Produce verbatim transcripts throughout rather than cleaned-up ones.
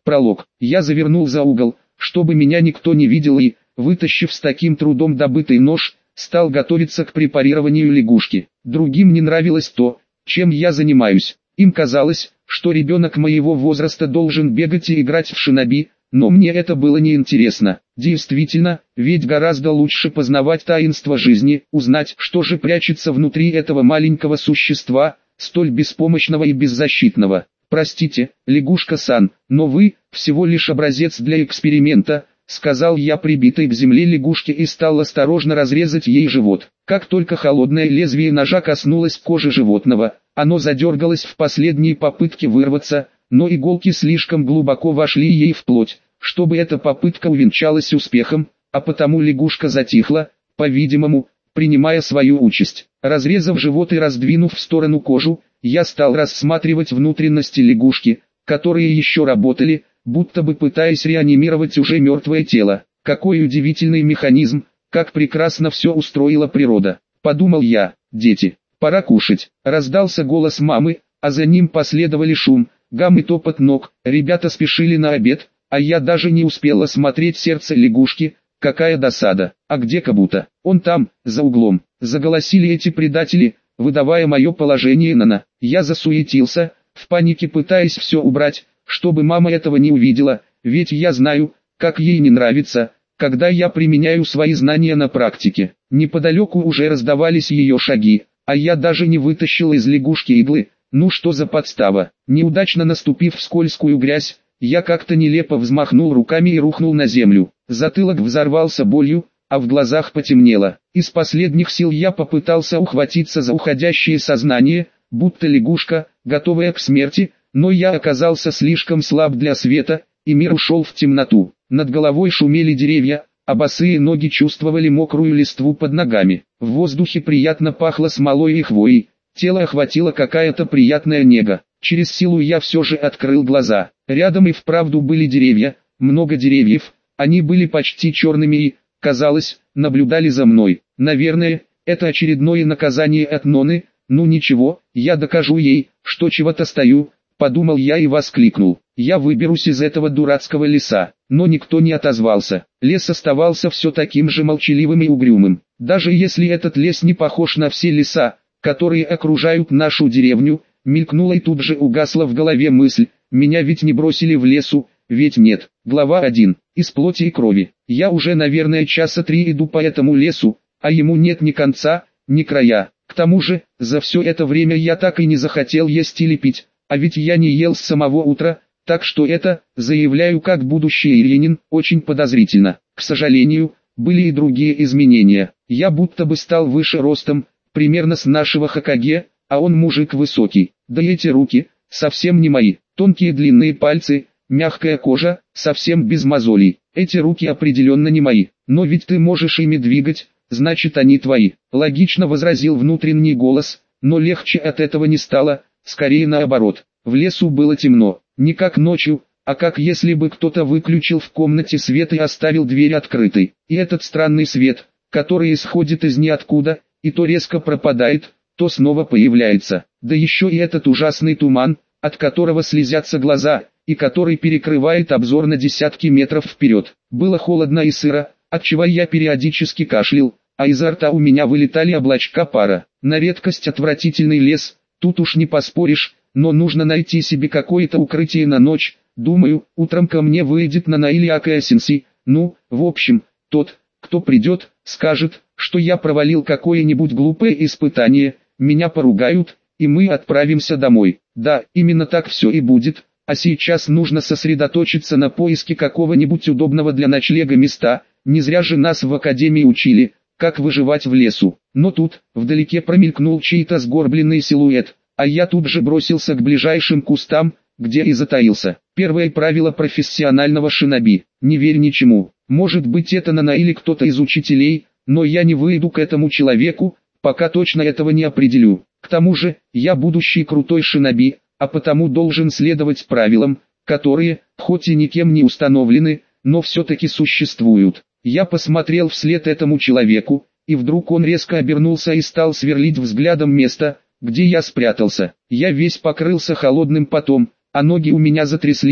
Пролог. Я завернул за угол, чтобы меня никто не видел и, вытащив с таким трудом добытый нож, стал готовиться к препарированию лягушки. Другим не нравилось то, чем я занимаюсь. Им казалось, что ребенок моего возраста должен бегать и играть в шиноби, но мне это было неинтересно. Действительно, ведь гораздо лучше познавать таинство жизни, узнать, что же прячется внутри этого маленького существа, столь беспомощного и беззащитного. «Простите, лягушка-сан, но вы всего лишь образец для эксперимента», — сказал я прибитой к земле лягушке и стал осторожно разрезать ей живот. Как только холодное лезвие ножа коснулось кожи животного, оно задергалось в последней попытке вырваться, но иголки слишком глубоко вошли ей в плоть, чтобы эта попытка увенчалась успехом, а потому лягушка затихла, по-видимому, принимая свою участь. Разрезав живот и раздвинув в сторону кожу, я стал рассматривать внутренности лягушки, которые еще работали, будто бы пытаясь реанимировать уже мертвое тело. Какой удивительный механизм, как прекрасно все устроила природа. Подумал я: дети, пора кушать. Раздался голос мамы, а за ним последовали шум, гам и топот ног. Ребята спешили на обед, а я даже не успел осмотреть сердце лягушки. Какая досада. А где Кабуто? Он там, за углом. Заголосили эти предатели, выдавая мое положение на-на. Я засуетился, в панике пытаясь все убрать, чтобы мама этого не увидела, ведь я знаю, как ей не нравится, когда я применяю свои знания на практике. Неподалеку уже раздавались ее шаги, а я даже не вытащил из лягушки иглы. Ну что за подстава? Неудачно наступив в скользкую грязь, я как-то нелепо взмахнул руками и рухнул на землю. Затылок взорвался болью, а в глазах потемнело. Из последних сил я попытался ухватиться за уходящее сознание, будто лягушка, готовая к смерти, но я оказался слишком слаб для света, и мир ушел в темноту. Над головой шумели деревья, а босые ноги чувствовали мокрую листву под ногами. В воздухе приятно пахло смолой и хвоей, тело охватило какая-то приятная нега. Через силу я все же открыл глаза. Рядом и вправду были деревья, много деревьев, они были почти черными и, казалось, наблюдали за мной. Наверное, это очередное наказание от Ноны. Ну ничего, я докажу ей, что чего-то стою, подумал я и воскликнул. Я выберусь из этого дурацкого леса. Но никто не отозвался. Лес оставался все таким же молчаливым и угрюмым. Даже если этот лес не похож на все леса, которые окружают нашу деревню, мелькнула и тут же угасла в голове мысль: меня ведь не бросили в лесу, ведь нет. Глава один. Из плоти и крови. Я уже, наверное, часа три иду по этому лесу, а ему нет ни конца, ни края. К тому же, за все это время я так и не захотел есть или пить, а ведь я не ел с самого утра, так что это, заявляю как будущий иринин, очень подозрительно. К сожалению, были и другие изменения. Я будто бы стал выше ростом, примерно с нашего Хокаге, а он мужик высокий. Да и эти руки, совсем не мои. Тонкие длинные пальцы, мягкая кожа, совсем без мозолей. Эти руки определенно не мои. Но ведь ты можешь ими двигать, значит они твои. Логично возразил внутренний голос, но легче от этого не стало, скорее наоборот. В лесу было темно, не как ночью, а как если бы кто-то выключил в комнате свет и оставил дверь открытой. И этот странный свет, который исходит из ниоткуда, и то резко пропадает, то снова появляется. Да еще и этот ужасный туман, от которого слезятся глаза, и который перекрывает обзор на десятки метров вперед. Было холодно и сыро, отчего я периодически кашлял, а изо рта у меня вылетали облачка пара. На редкость отвратительный лес, тут уж не поспоришь, но нужно найти себе какое-то укрытие на ночь. Думаю, утром ко мне выйдет Нанаили Акаэсенси. Ну, в общем, тот, кто придет, скажет, что я провалил какое-нибудь глупое испытание, меня поругают, и мы отправимся домой. Да, именно так все и будет, а сейчас нужно сосредоточиться на поиске какого-нибудь удобного для ночлега места. Не зря же нас в академии учили, как выживать в лесу. Но тут, вдалеке промелькнул чей-то сгорбленный силуэт, а я тут же бросился к ближайшим кустам, где и затаился. Первое правило профессионального шиноби: не верь ничему. Может быть это Нана или кто-то из учителей, но я не выйду к этому человеку, пока точно этого не определю. К тому же, я будущий крутой шиноби, а потому должен следовать правилам, которые, хоть и никем не установлены, но все-таки существуют. Я посмотрел вслед этому человеку, и вдруг он резко обернулся и стал сверлить взглядом место, где я спрятался. Я весь покрылся холодным потом, а ноги у меня затряслись,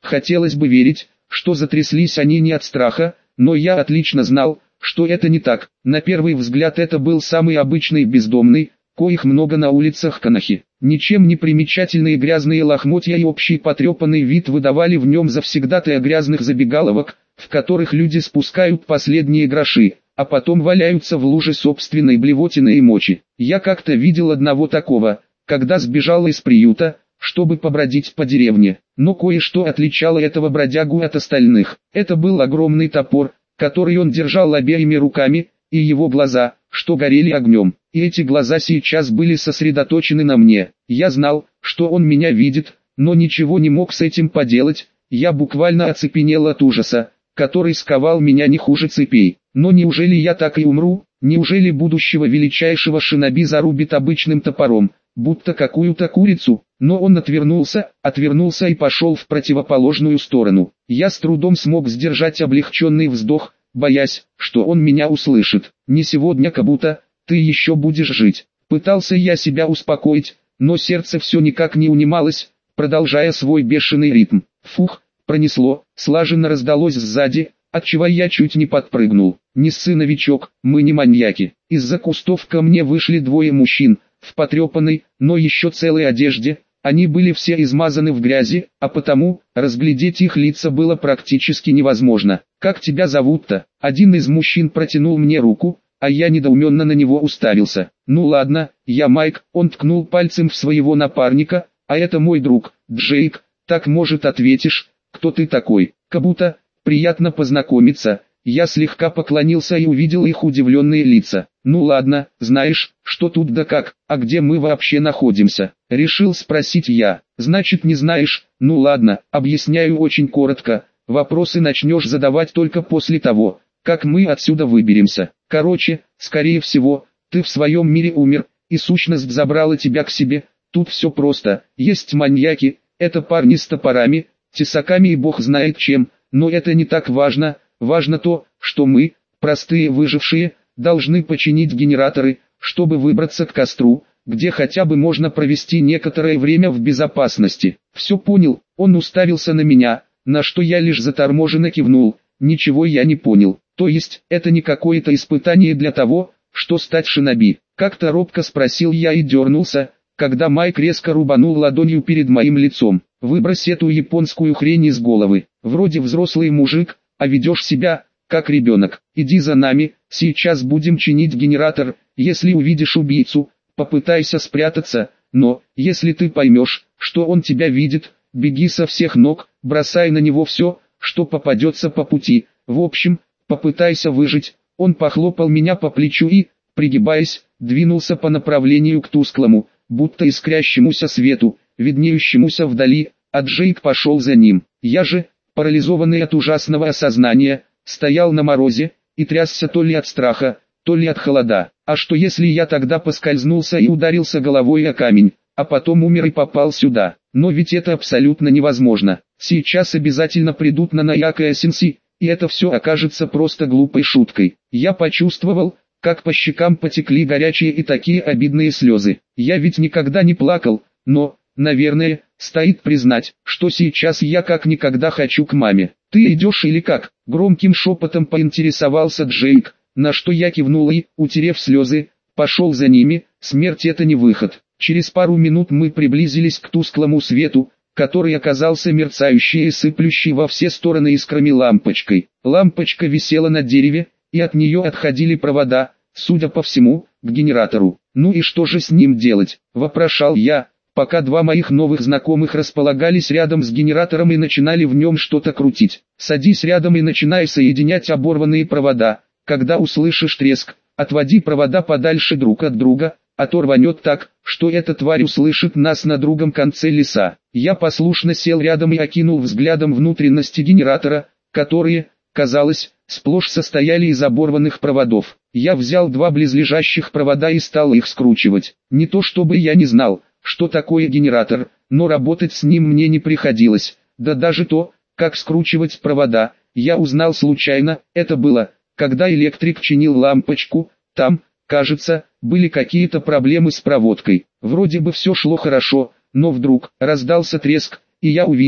Хотелось бы верить, что затряслись они не от страха, но я отлично знал, что это не так. На первый взгляд это был самый обычный бездомный, коих много на улицах Канахи. Ничем не примечательные грязные лохмотья и общий потрепанный вид выдавали в нем завсегдатая грязных забегаловок, в которых люди спускают последние гроши, а потом валяются в луже собственной блевотины и мочи. Я как-то видел одного такого, когда сбежал из приюта, чтобы побродить по деревне. Но кое-что отличало этого бродягу от остальных. Это был огромный топор, который он держал обеими руками, и его глаза, что горели огнем. И эти глаза сейчас были сосредоточены на мне. Я знал, что он меня видит, но ничего не мог с этим поделать. Я буквально оцепенел от ужаса, который сковал меня не хуже цепей. Но неужели я так и умру? Неужели будущего величайшего шиноби зарубит обычным топором, будто какую-то курицу? Но он отвернулся, отвернулся и пошел в противоположную сторону. Я с трудом смог сдержать облегченный вздох, боясь, что он меня услышит. «Не сегодня, Кабута, ты еще будешь жить». Пытался я себя успокоить, но сердце все никак не унималось, продолжая свой бешеный ритм. Фух, пронесло, слаженно раздалось сзади, отчего я чуть не подпрыгнул. «Не ссы, новичок, мы не маньяки». Из-за кустов ко мне вышли двое мужчин, в потрепанной, но еще целой одежде. Они были все измазаны в грязи, а потому, разглядеть их лица было практически невозможно. «Как тебя зовут-то?» Один из мужчин протянул мне руку, а я недоуменно на него уставился. «Ну ладно, я Майк», он ткнул пальцем в своего напарника, «а это мой друг, Джейк, так может ответишь, кто ты такой?» «Кабута, приятно познакомиться». Я слегка поклонился и увидел их удивленные лица. «Ну ладно, знаешь, что тут да как, а где мы вообще находимся?» Решил спросить я. «Значит не знаешь? Ну ладно, объясняю очень коротко. Вопросы начнешь задавать только после того, как мы отсюда выберемся. Короче, скорее всего, ты в своем мире умер, и сущность забрала тебя к себе. Тут все просто. Есть маньяки, это парни с топорами, тесаками и бог знает чем, но это не так важно. Важно то, что мы, простые выжившие, должны починить генераторы, чтобы выбраться к костру, где хотя бы можно провести некоторое время в безопасности». «Все понял», он уставился на меня, на что я лишь заторможенно кивнул. «Ничего я не понял. То есть, это не какое-то испытание для того, что стать шиноби?» Как-то робко спросил я и дернулся, когда Майк резко рубанул ладонью перед моим лицом. «Выбрось эту японскую хрень из головы. Вроде взрослый мужик, а ведешь себя, как ребенок. Иди за нами, сейчас будем чинить генератор. Если увидишь убийцу, попытайся спрятаться, но, если ты поймешь, что он тебя видит, беги со всех ног, бросай на него все, что попадется по пути. В общем, попытайся выжить». Он похлопал меня по плечу и, пригибаясь, двинулся по направлению к тусклому, будто искрящемуся свету, виднеющемуся вдали, а Джейк пошел за ним. Я же, парализованный от ужасного осознания, стоял на морозе и трясся то ли от страха, то ли от холода. А что если я тогда поскользнулся и ударился головой о камень, а потом умер и попал сюда? Но ведь это абсолютно невозможно. Сейчас обязательно придут на Наяка и Сенси, и это все окажется просто глупой шуткой. Я почувствовал, как по щекам потекли горячие и такие обидные слезы. Я ведь никогда не плакал, но, наверное, стоит признать, что сейчас я как никогда хочу к маме. «Ты идешь или как?» — громким шепотом поинтересовался Джейк, на что я кивнул и, утерев слезы, пошел за ними. Смерть — это не выход. Через пару минут мы приблизились к тусклому свету, который оказался мерцающей и сыплющей во все стороны искрами лампочкой. Лампочка висела на дереве, и от нее отходили провода, судя по всему, к генератору. «Ну и что же с ним делать?» — вопрошал я, пока два моих новых знакомых располагались рядом с генератором и начинали в нем что-то крутить. «Садись рядом и начинай соединять оборванные провода. Когда услышишь треск, отводи провода подальше друг от друга, а то рванет так, что эта тварь услышит нас на другом конце леса». Я послушно сел рядом и окинул взглядом внутренности генератора, которые, казалось, сплошь состояли из оборванных проводов. Я взял два близлежащих провода и стал их скручивать. Не то чтобы я не знал, что такое генератор, но работать с ним мне не приходилось. Да даже то, как скручивать провода, я узнал случайно. Это было, когда электрик чинил лампочку. Там, кажется, были какие-то проблемы с проводкой. Вроде бы все шло хорошо, но вдруг раздался треск, и я увидел,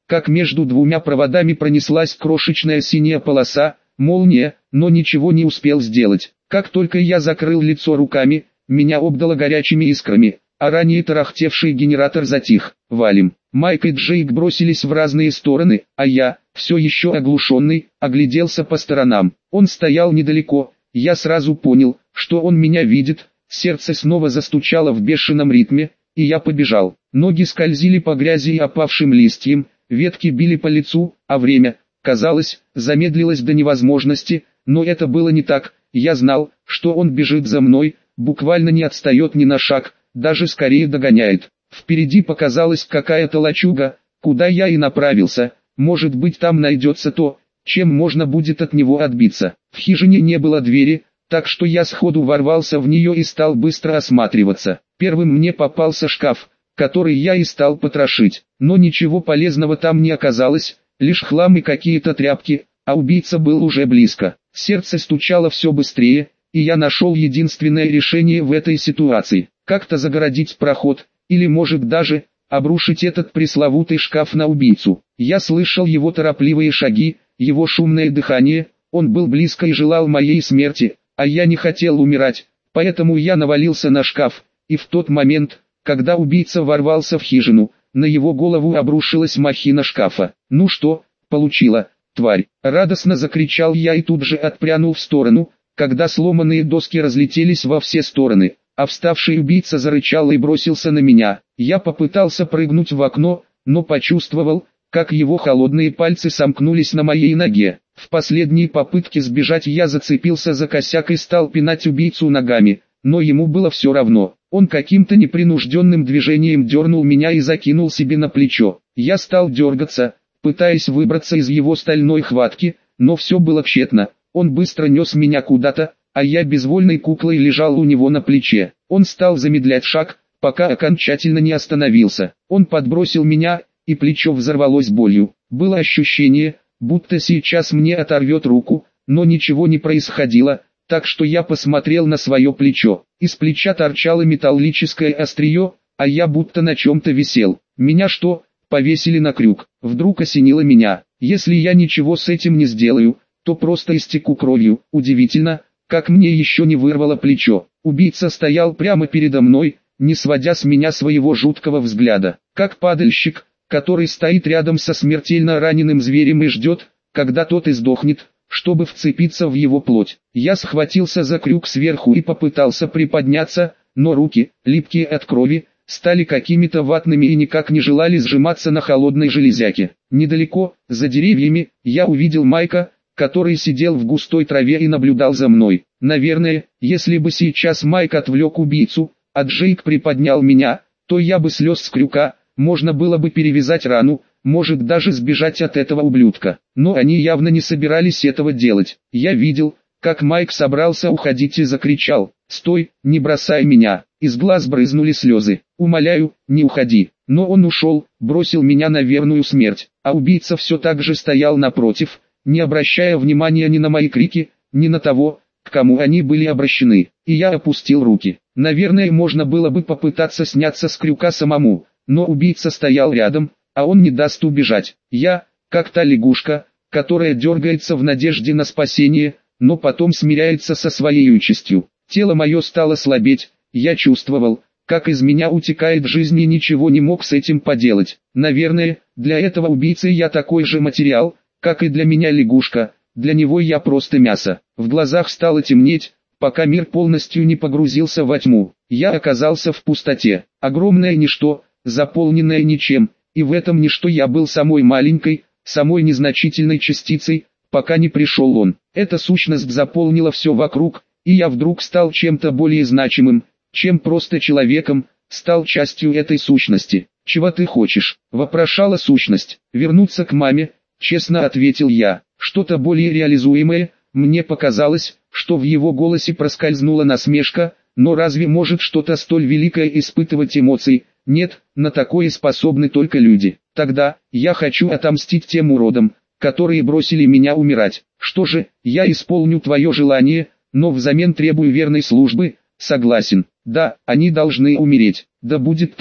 как между двумя проводами пронеслась крошечная синяя полоса, молния, но ничего не успел сделать. Как только я закрыл лицо руками, меня обдало горячими искрами, а ранее тарахтевший генератор затих. Валим. Майк и Джейк бросились в разные стороны, а я, все еще оглушенный, огляделся по сторонам. Он стоял недалеко, я сразу понял, что он меня видит, сердце снова застучало в бешеном ритме, и я побежал. Ноги скользили по грязи и опавшим листьям, ветки били по лицу, а время, казалось, замедлилось до невозможности, но это было не так. Я знал, что он бежит за мной, буквально не отстает ни на шаг, даже скорее догоняет. Впереди показалась какая-то лачуга, куда я и направился. Может быть, там найдется то, чем можно будет от него отбиться. В хижине не было двери, так что я сходу ворвался в нее и стал быстро осматриваться. Первым мне попался шкаф, который я и стал потрошить, но ничего полезного там не оказалось, лишь хлам и какие-то тряпки, а убийца был уже близко. Сердце стучало все быстрее, и я нашел единственное решение в этой ситуации. Как-то загородить проход, или может даже, обрушить этот пресловутый шкаф на убийцу. Я слышал его торопливые шаги, его шумное дыхание, он был близко и желал моей смерти, а я не хотел умирать, поэтому я навалился на шкаф, и в тот момент, когда убийца ворвался в хижину, на его голову обрушилась махина шкафа. «Ну что, получила, тварь!» Радостно закричал я и тут же отпрянул в сторону, когда сломанные доски разлетелись во все стороны, а вставший убийца зарычал и бросился на меня. Я попытался прыгнуть в окно, но почувствовал, как его холодные пальцы сомкнулись на моей ноге. В последней попытке сбежать я зацепился за косяк и стал пинать убийцу ногами, но ему было все равно. Он каким-то непринужденным движением дернул меня и закинул себе на плечо. Я стал дергаться, пытаясь выбраться из его стальной хватки, но все было тщетно. Он быстро нес меня куда-то, а я безвольной куклой лежал у него на плече. Он стал замедлять шаг, пока окончательно не остановился. Он подбросил меня, и плечо взорвалось болью. Было ощущение, будто сейчас мне оторвет руку, но ничего не происходило, так что я посмотрел на свое плечо. Из плеча торчало металлическое острие, а я будто на чем-то висел. Меня что, повесили на крюк? Вдруг осенило меня. Если я ничего с этим не сделаю, то просто истеку кровью. Удивительно, как мне еще не вырвало плечо. Убийца стоял прямо передо мной, не сводя с меня своего жуткого взгляда, как падальщик, который стоит рядом со смертельно раненым зверем и ждет, когда тот издохнет, чтобы вцепиться в его плоть. Я схватился за крюк сверху и попытался приподняться, но руки, липкие от крови, стали какими-то ватными и никак не желали сжиматься на холодной железяке. Недалеко, за деревьями, я увидел Майка, который сидел в густой траве и наблюдал за мной. Наверное, если бы сейчас Майк отвлек убийцу, а Джейк приподнял меня, то я бы слез с крюка, можно было бы перевязать рану, может даже сбежать от этого ублюдка. Но они явно не собирались этого делать. Я видел, как Майк собрался уходить и закричал: «Стой, не бросай меня!» Из глаз брызнули слезы. «Умоляю, не уходи!» Но он ушел, бросил меня на верную смерть, а убийца все так же стоял напротив, не обращая внимания ни на мои крики, ни на того, к кому они были обращены. И я опустил руки. Наверное, можно было бы попытаться сняться с крюка самому, но убийца стоял рядом, а он не даст убежать. Я, как та лягушка, которая дергается в надежде на спасение, но потом смиряется со своей участью. Тело мое стало слабеть, я чувствовал, как из меня утекает жизнь и ничего не мог с этим поделать. Наверное, для этого убийцы я такой же материал, как и для меня лягушка, для него я просто мясо. В глазах стало темнеть, пока мир полностью не погрузился во тьму. Я оказался в пустоте, огромное ничто, заполненное ничем, и в этом ничто я был самой маленькой, самой незначительной частицей, пока не пришел он. Эта сущность заполнила все вокруг, и я вдруг стал чем-то более значимым, чем просто человеком, стал частью этой сущности. «Чего ты хочешь?» – вопрошала сущность. «Вернуться к маме», – честно ответил я. Что-то более реализуемое, мне показалось, что в его голосе проскользнула насмешка, но разве может что-то столь великое испытывать эмоции? Нет, на такое способны только люди. Тогда, я хочу отомстить тем уродам, которые бросили меня умирать. Что же, я исполню твое желание, но взамен требую верной службы. Согласен. Да, они должны умереть. Да будет так.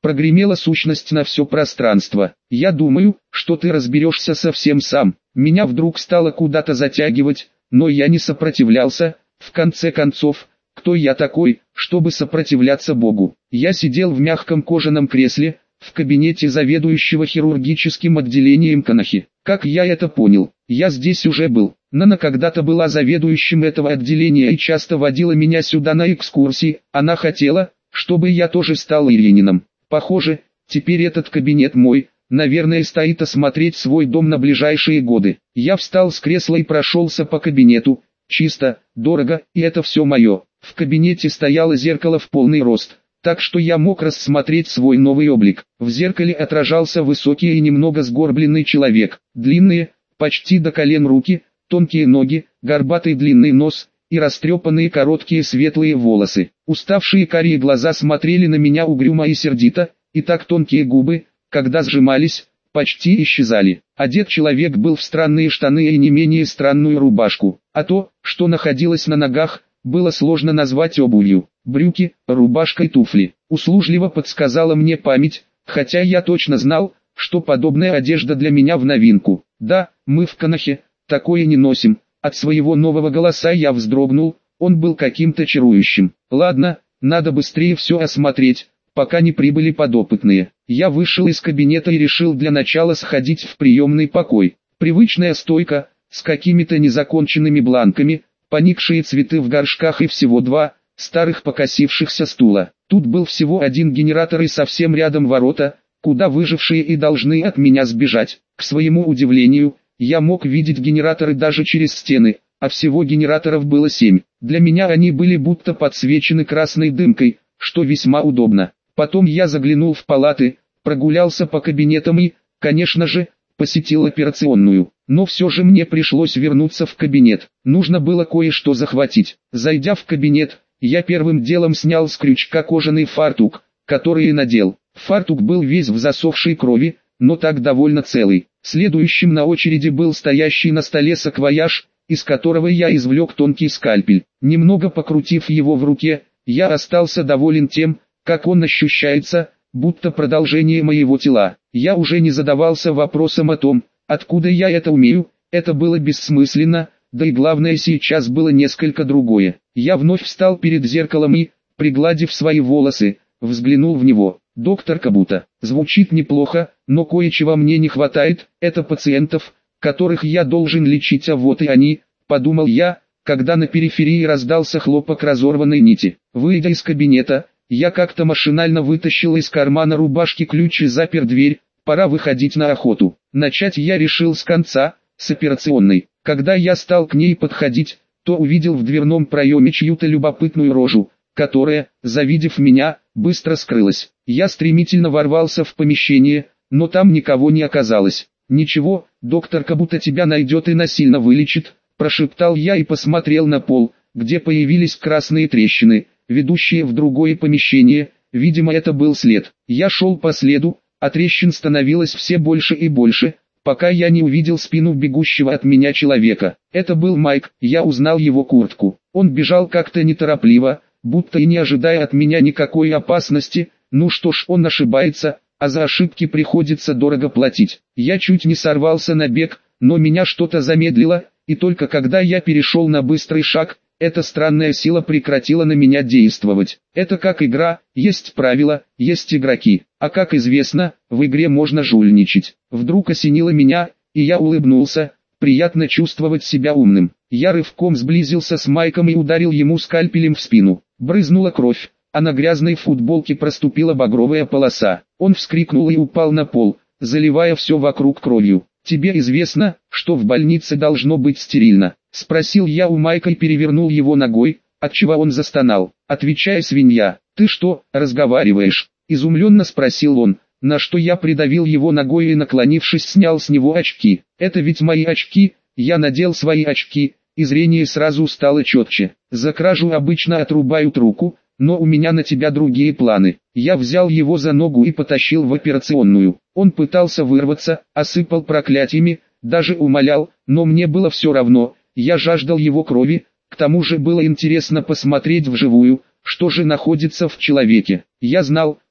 Прогремела сущность на все пространство. Я думаю, что ты разберешься совсем сам. Меня вдруг стало куда-то затягивать, но я не сопротивлялся. В конце концов, кто я такой, чтобы сопротивляться Богу? Я сидел в мягком кожаном кресле, в кабинете заведующего хирургическим отделением Конахи. Как я это понял? Я здесь уже был. Нана когда-то была заведующим этого отделения и часто водила меня сюда на экскурсии. Она хотела, чтобы я тоже стал иринином. Похоже, теперь этот кабинет мой, наверное, стоит осмотреть свой дом на ближайшие годы. Я встал с кресла и прошелся по кабинету. Чисто, дорого, и это все мое. В кабинете стояло зеркало в полный рост, так что я мог рассмотреть свой новый облик. В зеркале отражался высокий и немного сгорбленный человек. Длинные, почти до колен руки, тонкие ноги, горбатый длинный нос и растрепанные короткие светлые волосы. Уставшие карие глаза смотрели на меня угрюмо и сердито, и так тонкие губы, когда сжимались, почти исчезали. Одет человек был в странные штаны и не менее странную рубашку, а то, что находилось на ногах, было сложно назвать обувью. Брюки, рубашка и туфли. Услужливо подсказала мне память, хотя я точно знал, что подобная одежда для меня в новинку. Да, мы в Конахе такое не носим. От своего нового голоса я вздрогнул, он был каким-то чарующим. Ладно, надо быстрее все осмотреть, пока не прибыли подопытные. Я вышел из кабинета и решил для начала сходить в приемный покой. Привычная стойка, с какими-то незаконченными бланками, поникшие цветы в горшках и всего два старых покосившихся стула. Тут был всего один генератор и совсем рядом ворота, куда выжившие и должны от меня сбежать. К своему удивлению, я мог видеть генераторы даже через стены, а всего генераторов было семь. Для меня они были будто подсвечены красной дымкой, что весьма удобно. Потом я заглянул в палаты, прогулялся по кабинетам и, конечно же, посетил операционную. Но все же мне пришлось вернуться в кабинет. Нужно было кое-что захватить. Зайдя в кабинет, я первым делом снял с крючка кожаный фартук, который и надел. Фартук был весь в засохшей крови, но так довольно целый. Следующим на очереди был стоящий на столе саквояж, из которого я извлек тонкий скальпель. Немного покрутив его в руке, я остался доволен тем, как он ощущается, будто продолжение моего тела. Я уже не задавался вопросом о том, откуда я это умею, это было бессмысленно, да и главное сейчас было несколько другое. Я вновь встал перед зеркалом и, пригладив свои волосы, взглянул в него. Доктор Кабута. Звучит неплохо, но кое-чего мне не хватает, это пациентов, которых я должен лечить, а вот и они, подумал я, когда на периферии раздался хлопок разорванной нити. Выйдя из кабинета, я как-то машинально вытащил из кармана рубашки ключ и запер дверь, пора выходить на охоту. Начать я решил с конца, с операционной. Когда я стал к ней подходить, то увидел в дверном проеме чью-то любопытную рожу, которая, завидев меня, быстро скрылась. Я стремительно ворвался в помещение, но там никого не оказалось. «Ничего, доктор Кабута тебя найдет и насильно вылечит», – прошептал я и посмотрел на пол, где появились красные трещины, ведущие в другое помещение. Видимо, это был след. Я шел по следу, а трещин становилось все больше и больше, пока я не увидел спину бегущего от меня человека. Это был Майк, я узнал его куртку. Он бежал как-то неторопливо, будто и не ожидая от меня никакой опасности. Ну что ж, он ошибается, а за ошибки приходится дорого платить. Я чуть не сорвался на бег, но меня что-то замедлило, и только когда я перешел на быстрый шаг, эта странная сила прекратила на меня действовать. Это как игра, есть правила, есть игроки, а как известно, в игре можно жульничать. Вдруг осенило меня, и я улыбнулся, приятно чувствовать себя умным. Я рывком сблизился с Майком и ударил ему скальпелем в спину. Брызнула кровь, а на грязной футболке проступила багровая полоса. Он вскрикнул и упал на пол, заливая все вокруг кровью. «Тебе известно, что в больнице должно быть стерильно?» — спросил я у Майка и перевернул его ногой, отчего он застонал. «Отвечай, свинья, ты что, разговариваешь?» — изумленно спросил он, на что я придавил его ногой и, наклонившись, снял с него очки. «Это ведь мои очки», я надел свои очки, и зрение сразу стало четче. «За кражу обычно отрубают руку, но у меня на тебя другие планы». Я взял его за ногу и потащил в операционную. Он пытался вырваться, осыпал проклятиями, даже умолял, но мне было все равно, я жаждал его крови, к тому же было интересно посмотреть вживую, что же находится в человеке. Я знал,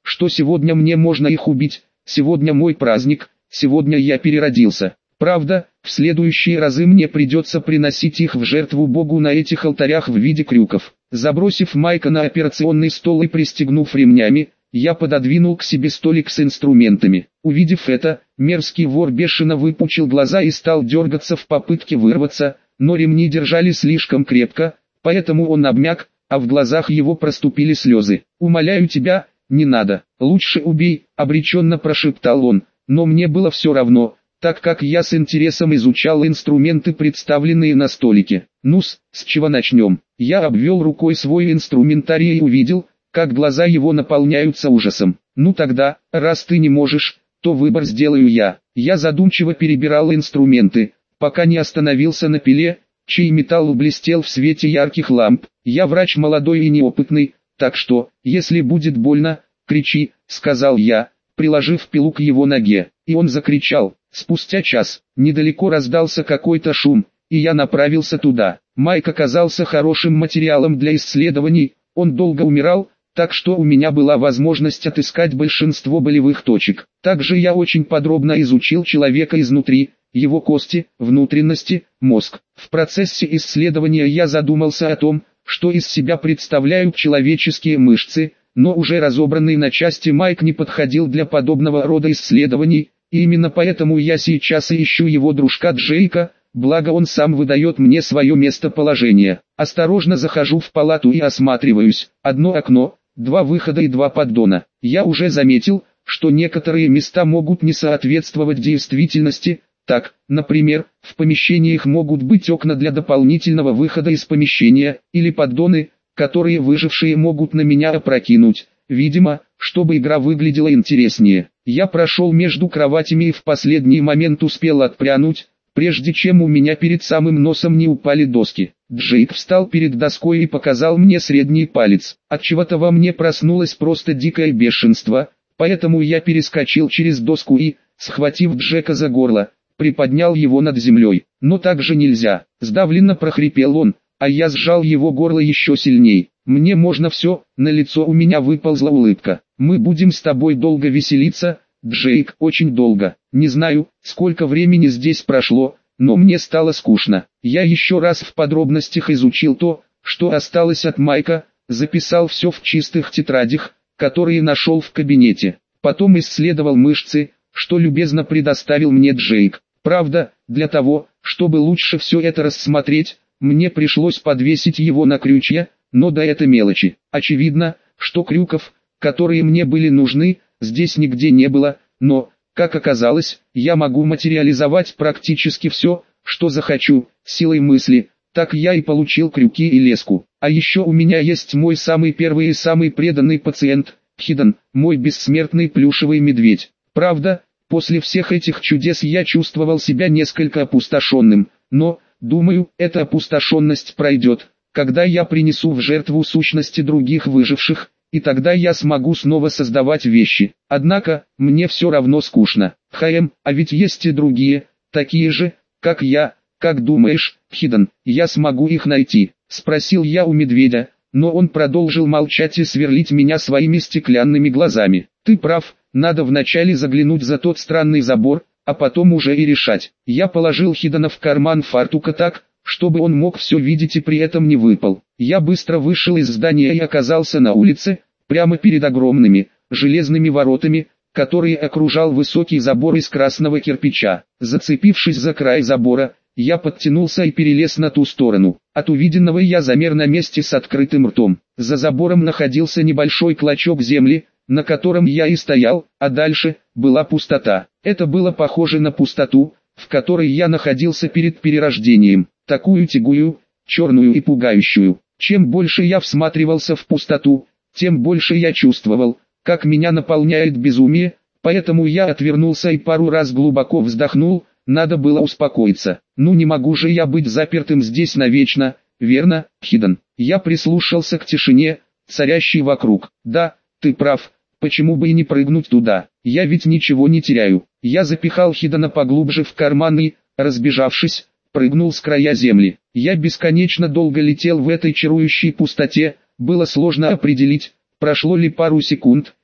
что сегодня мне можно их убить, сегодня мой праздник, сегодня я переродился. Правда, в следующие разы мне придется приносить их в жертву Богу на этих алтарях в виде крюков. Забросив Майка на операционный стол и пристегнув ремнями, я пододвинул к себе столик с инструментами. Увидев это, мерзкий вор бешено выпучил глаза и стал дергаться в попытке вырваться, но ремни держали слишком крепко, поэтому он обмяк, а в глазах его проступили слезы. «Умоляю тебя, не надо, лучше убей», — обреченно прошептал он, но мне было все равно, так как я с интересом изучал инструменты, представленные на столике. «Ну-с, с чего начнем?» Я обвел рукой свой инструментарий и увидел, как глаза его наполняются ужасом. «Ну тогда, раз ты не можешь, то выбор сделаю я». Я задумчиво перебирал инструменты, пока не остановился на пиле, чей металл блестел в свете ярких ламп. «Я врач молодой и неопытный, так что, если будет больно, кричи», — сказал я, приложив пилу к его ноге. И он закричал. Спустя час, недалеко раздался какой-то шум, и я направился туда. Майк оказался хорошим материалом для исследований, он долго умирал, так что у меня была возможность отыскать большинство болевых точек. Также я очень подробно изучил человека изнутри, его кости, внутренности, мозг. В процессе исследования я задумался о том, что из себя представляют человеческие мышцы, но уже разобранный на части Майк не подходил для подобного рода исследований, и именно поэтому я сейчас и ищу его дружка Джейка, благо он сам выдает мне свое местоположение. Осторожно захожу в палату и осматриваюсь. Одно окно, два выхода и два поддона. Я уже заметил, что некоторые места могут не соответствовать действительности. Так, например, в помещениях могут быть окна для дополнительного выхода из помещения, или поддоны, которые выжившие могут на меня опрокинуть. Видимо, чтобы игра выглядела интереснее. Я прошел между кроватями и в последний момент успел отпрянуть, прежде чем у меня перед самым носом не упали доски. Джейк встал перед доской и показал мне средний палец. Отчего-то во мне проснулось просто дикое бешенство, поэтому я перескочил через доску и, схватив Джека за горло, приподнял его над землей. Но так же нельзя, сдавленно прохрипел он, а я сжал его горло еще сильней. «Мне можно все», на лицо у меня выползла улыбка. «Мы будем с тобой долго веселиться, Джейк, очень долго. Не знаю, сколько времени здесь прошло, но мне стало скучно. Я еще раз в подробностях изучил то, что осталось от Майка, записал все в чистых тетрадях, которые нашел в кабинете. Потом исследовал мышцы, что любезно предоставил мне Джейк. Правда, для того, чтобы лучше все это рассмотреть, мне пришлось подвесить его на крючья, но да это мелочи. Очевидно, что крюков, которые мне были нужны, здесь нигде не было, но, как оказалось, я могу материализовать практически все, что захочу, силой мысли. Так я и получил крюки и леску. А еще у меня есть мой самый первый и самый преданный пациент, Хиден, мой бессмертный плюшевый медведь. Правда, после всех этих чудес я чувствовал себя несколько опустошенным, но, думаю, эта опустошенность пройдет, когда я принесу в жертву сущности других выживших, и тогда я смогу снова создавать вещи. Однако, мне все равно скучно. Хэм, а ведь есть и другие, такие же, как я. Как думаешь, Хиден, я смогу их найти? Спросил я у медведя, но он продолжил молчать и сверлить меня своими стеклянными глазами. Ты прав, надо вначале заглянуть за тот странный забор, а потом уже и решать. Я положил Хидена в карман фартука так, чтобы он мог все видеть и при этом не выпал. Я быстро вышел из здания и оказался на улице, прямо перед огромными, железными воротами, которые окружал высокий забор из красного кирпича. Зацепившись за край забора, я подтянулся и перелез на ту сторону. От увиденного я замер на месте с открытым ртом. За забором находился небольшой клочок земли, на котором я и стоял, а дальше была пустота. Это было похоже на пустоту, в которой я находился перед перерождением. Такую тягую, черную и пугающую. Чем больше я всматривался в пустоту, тем больше я чувствовал, как меня наполняет безумие, поэтому я отвернулся и пару раз глубоко вздохнул. Надо было успокоиться. Ну не могу же я быть запертым здесь навечно, верно, Хиден? Я прислушался к тишине, царящей вокруг. Да, ты прав, почему бы и не прыгнуть туда? Я ведь ничего не теряю. Я запихал Хидена поглубже в карман и, разбежавшись, прыгнул с края земли. Я бесконечно долго летел в этой чарующей пустоте, было сложно определить, прошло ли пару секунд,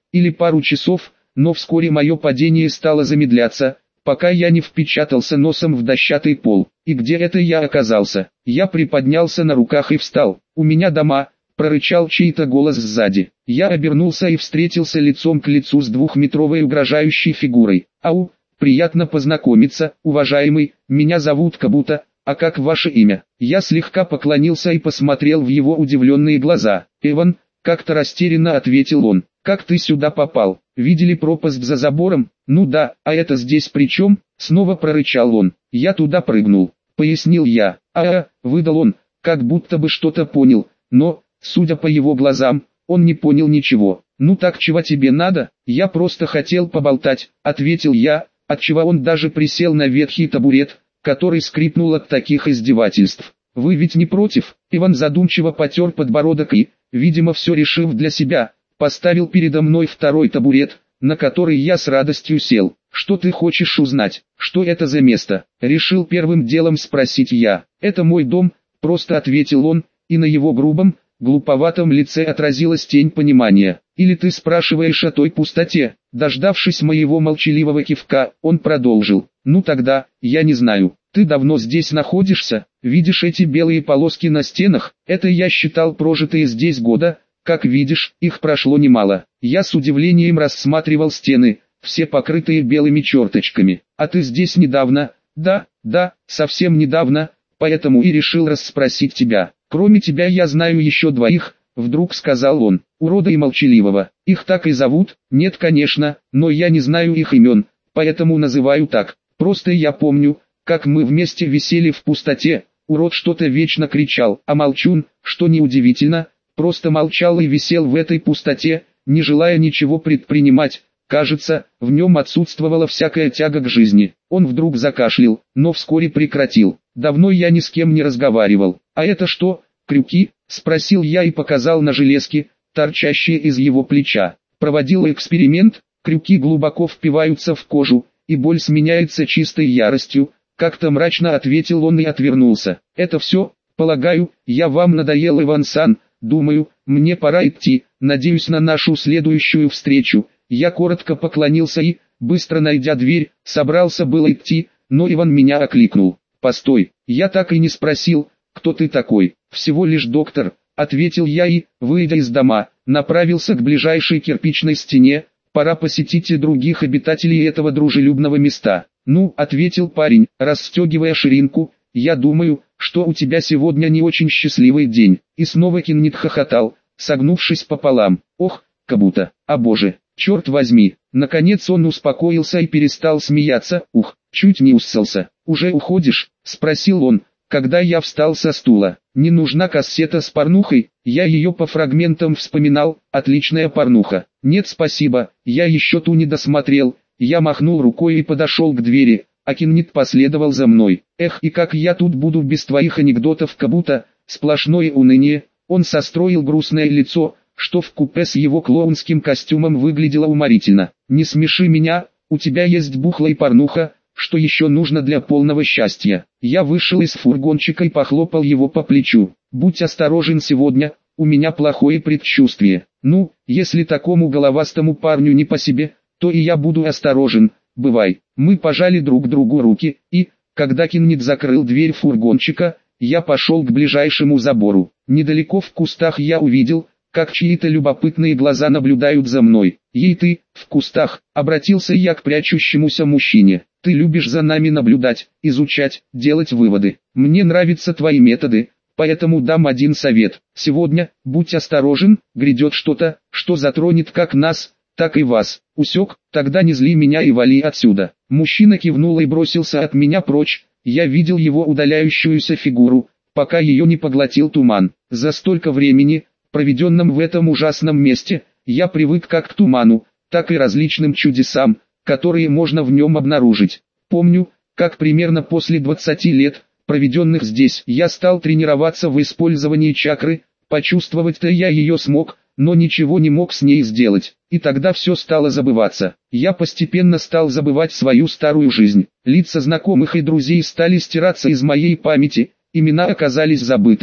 или пару часов, но вскоре мое падение стало замедляться, пока я не впечатался носом в дощатый пол. И где это я оказался? Я приподнялся на руках и встал. «У меня дома», — прорычал чей-то голос сзади. Я обернулся и встретился лицом к лицу с двухметровой угрожающей фигурой. «Ау, приятно познакомиться, уважаемый, меня зовут Кабута, а как ваше имя?» Я слегка поклонился и посмотрел в его удивленные глаза. «Эван», — как-то растерянно ответил он. «Как ты сюда попал? Видели пропасть за забором?» «Ну да, а это здесь при чем?» Снова прорычал он. «Я туда прыгнул», — пояснил я. «А-а», — выдал он, как будто бы что-то понял, но, судя по его глазам, он не понял ничего. «Ну так чего тебе надо?» «Я просто хотел поболтать», — ответил я, отчего он даже присел на ветхий табурет, который скрипнул от таких издевательств. «Вы ведь не против?» Иван задумчиво потер подбородок и, видимо все решив для себя, поставил передо мной второй табурет, на который я с радостью сел. «Что ты хочешь узнать? Что это за место?» Решил первым делом спросить я. «Это мой дом», — просто ответил он, и на его грубом, глуповатом лице отразилась тень понимания. «Или ты спрашиваешь о той пустоте?» Дождавшись моего молчаливого кивка, он продолжил. «Ну тогда, я не знаю. Ты давно здесь находишься? Видишь эти белые полоски на стенах? Это я считал прожитые здесь года. Как видишь, их прошло немало». Я с удивлением рассматривал стены, все покрытые белыми черточками. «А ты здесь недавно?» «Да, да, совсем недавно, поэтому и решил расспросить тебя. Кроме тебя я знаю еще двоих», — вдруг сказал он. «Урода и молчаливого. Их так и зовут?» «Нет, конечно, но я не знаю их имен, поэтому называю так. Просто я помню, как мы вместе висели в пустоте, урод что-то вечно кричал, а молчун, что неудивительно, просто молчал и висел в этой пустоте, не желая ничего предпринимать. Кажется, в нем отсутствовала всякая тяга к жизни». Он вдруг закашлял, но вскоре прекратил. «Давно я ни с кем не разговаривал. А это что, крюки?» — спросил я и показал на железки, торчащие из его плеча. «Проводил эксперимент, крюки глубоко впиваются в кожу, и боль сменяется чистой яростью», — как-то мрачно ответил он и отвернулся. «Это все, полагаю, я вам надоел, Иван-сан. Думаю, мне пора идти, надеюсь на нашу следующую встречу». Я коротко поклонился и, быстро найдя дверь, собрался было идти, но Иван меня окликнул. «Постой, я так и не спросил, кто ты такой?» «Всего лишь доктор», — ответил я и, выйдя из дома, направился к ближайшей кирпичной стене. «Пора посетить и других обитателей этого дружелюбного места». «Ну», — ответил парень, расстегивая ширинку, — «я думаю, что у тебя сегодня не очень счастливый день». И снова Киннит хохотал, согнувшись пополам. «Ох, Кабута, а боже, черт возьми». Наконец он успокоился и перестал смеяться. «Ух, чуть не уссался». «Уже уходишь?» — спросил он, когда я встал со стула. «Не нужна кассета с порнухой?» Я ее по фрагментам вспоминал. «Отличная порнуха». «Нет, спасибо, я еще ту не досмотрел». Я махнул рукой и подошел к двери, а Киннит последовал за мной. «Эх, и как я тут буду без твоих анекдотов, Кабута?» Сплошное уныние. Он состроил грустное лицо, что вкупе с его клоунским костюмом выглядело уморительно. «Не смеши меня, у тебя есть бухла и порнуха, что еще нужно для полного счастья?» Я вышел из фургончика и похлопал его по плечу. «Будь осторожен сегодня, у меня плохое предчувствие». «Ну, если такому головастому парню не по себе, то и я буду осторожен, бывай». Мы пожали друг другу руки, и, когда Киннит закрыл дверь фургончика, я пошел к ближайшему забору. Недалеко в кустах я увидел, как чьи-то любопытные глаза наблюдают за мной. «Ей ты, в кустах», — обратился я к прячущемуся мужчине. «Ты любишь за нами наблюдать, изучать, делать выводы. Мне нравятся твои методы, поэтому дам один совет. Сегодня, будь осторожен, грядет что-то, что затронет как нас, так и вас. Усек? Тогда не зли меня и вали отсюда». Мужчина кивнул и бросился от меня прочь. Я видел его удаляющуюся фигуру, пока ее не поглотил туман. За столько времени, проведенном в этом ужасном месте, я привык как к туману, так и различным чудесам, которые можно в нем обнаружить. Помню, как примерно после двадцати лет, проведенных здесь, я стал тренироваться в использовании чакры. Почувствовать-то я ее смог, но ничего не мог с ней сделать, и тогда все стало забываться. Я постепенно стал забывать свою старую жизнь. Лица знакомых и друзей стали стираться из моей памяти, имена оказались забытыми,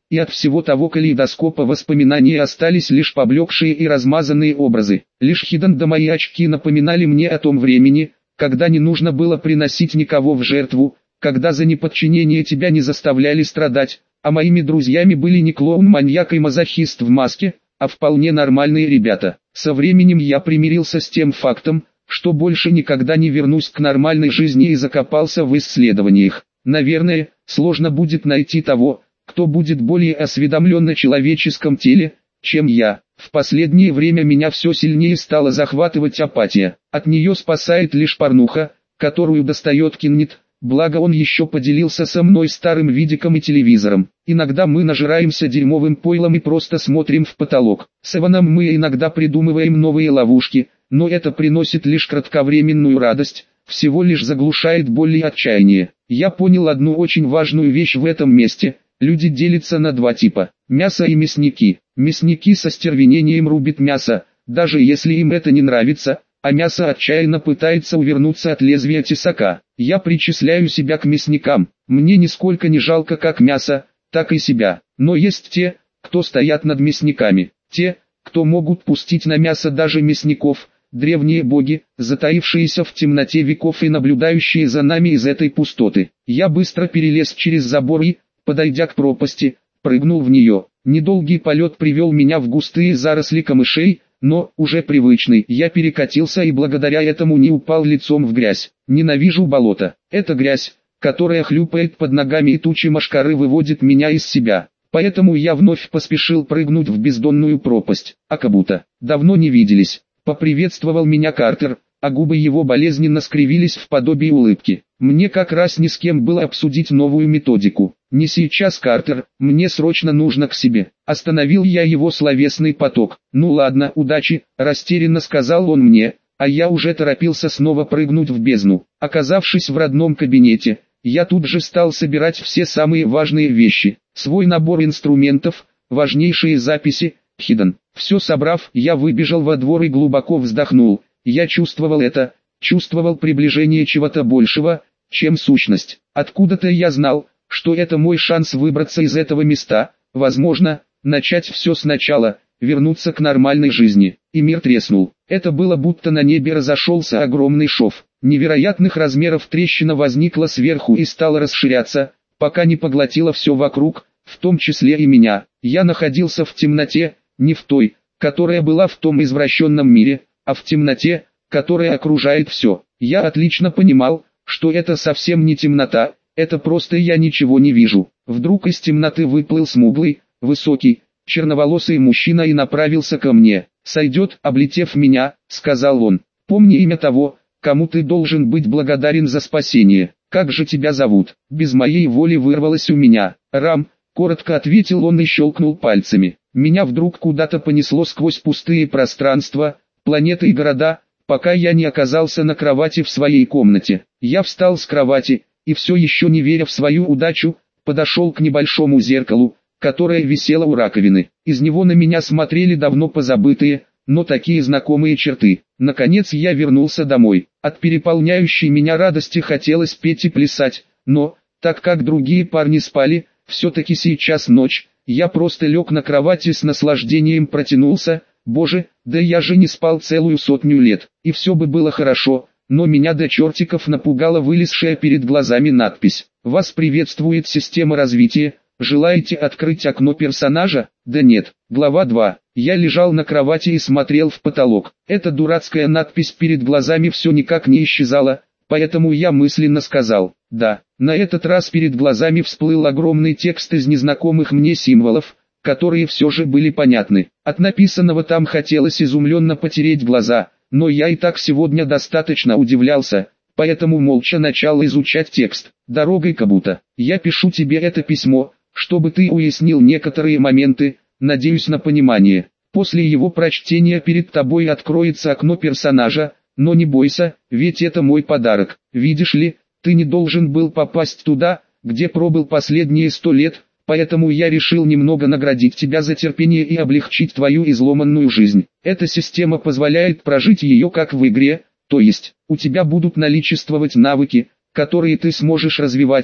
и от всего того калейдоскопа воспоминаний остались лишь поблекшие и размазанные образы. Лишь Хиден да мои очки напоминали мне о том времени, когда не нужно было приносить никого в жертву, когда за неподчинение тебя не заставляли страдать, а моими друзьями были не клоун-маньяк и мазохист в маске, а вполне нормальные ребята. Со временем я примирился с тем фактом, что больше никогда не вернусь к нормальной жизни и закопался в исследованиях. Наверное, сложно будет найти того, кто будет более осведомлен на человеческом теле, чем я. В последнее время меня все сильнее стала захватывать апатия. От нее спасает лишь порнуха, которую достает Киннет, благо он еще поделился со мной старым видиком и телевизором. Иногда мы нажираемся дерьмовым пойлом и просто смотрим в потолок. С Эваном мы иногда придумываем новые ловушки, но это приносит лишь кратковременную радость, всего лишь заглушает боль и отчаяние. Я понял одну очень важную вещь в этом месте: люди делятся на два типа: мясо и мясники. Мясники со стервенением рубят мясо, даже если им это не нравится, а мясо отчаянно пытается увернуться от лезвия тесака. Я причисляю себя к мясникам, мне нисколько не жалко как мясо, так и себя. Но есть те, кто стоят над мясниками, те, кто могут пустить на мясо даже мясников, древние боги, затаившиеся в темноте веков и наблюдающие за нами из этой пустоты. Я быстро перелез через забор и, подойдя к пропасти, прыгнул в нее. Недолгий полет привел меня в густые заросли камышей, но, уже привычный, я перекатился и благодаря этому не упал лицом в грязь. Ненавижу болото. Это грязь, которая хлюпает под ногами, и тучи мошкары выводит меня из себя. Поэтому я вновь поспешил прыгнуть в бездонную пропасть. А как будто давно не виделись. Поприветствовал меня Картер, а губы его болезненно скривились в подобии улыбки. Мне как раз ни с кем было обсудить новую методику. Не сейчас, Картер, мне срочно нужно к себе. Остановил я его словесный поток. Ну ладно, удачи, растерянно сказал он мне, а я уже торопился снова прыгнуть в бездну. Оказавшись в родном кабинете, я тут же стал собирать все самые важные вещи. Свой набор инструментов, важнейшие записи, Хиден. Все собрав, я выбежал во двор и глубоко вздохнул. Я чувствовал это, чувствовал приближение чего-то большего, чем сущность. Откуда-то я знал, что это мой шанс выбраться из этого места, возможно, начать все сначала, вернуться к нормальной жизни. И мир треснул. Это было будто на небе разошелся огромный шов. Невероятных размеров трещина возникла сверху и стала расширяться, пока не поглотила все вокруг, в том числе и меня. Я находился в темноте, не в той, которая была в том извращенном мире, а в темноте, которая окружает все. Я отлично понимал, что это совсем не темнота, это просто я ничего не вижу. Вдруг из темноты выплыл смуглый, высокий, черноволосый мужчина и направился ко мне. «Сойдет, облетев меня», — сказал он. «Помни имя того, кому ты должен быть благодарен за спасение. Как же тебя зовут?» Без моей воли вырвалось у меня. «Рам», — коротко ответил он и щелкнул пальцами. Меня вдруг куда-то понесло сквозь пустые пространства, планеты и города, пока я не оказался на кровати в своей комнате. Я встал с кровати, и все еще не веря в свою удачу, подошел к небольшому зеркалу, которое висело у раковины. Из него на меня смотрели давно позабытые, но такие знакомые черты. Наконец я вернулся домой. От переполняющей меня радости хотелось петь и плясать, но, так как другие парни спали, все-таки сейчас ночь, я просто лег на кровати и с наслаждением протянулся. Боже, да я же не спал целую сотню лет, и все бы было хорошо, но меня до чертиков напугала вылезшая перед глазами надпись. «Вас приветствует система развития, желаете открыть окно персонажа?» Да нет. Глава два. Я лежал на кровати и смотрел в потолок. Эта дурацкая надпись перед глазами все никак не исчезала, поэтому я мысленно сказал «да». На этот раз перед глазами всплыл огромный текст из незнакомых мне символов, которые все же были понятны. От написанного там хотелось изумленно потереть глаза, но я и так сегодня достаточно удивлялся, поэтому молча начал изучать текст. «Дорогой Кабута, я пишу тебе это письмо, чтобы ты уяснил некоторые моменты, надеюсь на понимание. После его прочтения перед тобой откроется окно персонажа, но не бойся, ведь это мой подарок. Видишь ли, ты не должен был попасть туда, где пробыл последние сто лет, поэтому я решил немного наградить тебя за терпение и облегчить твою изломанную жизнь. Эта система позволяет прожить ее как в игре, то есть, у тебя будут наличествовать навыки, которые ты сможешь развивать,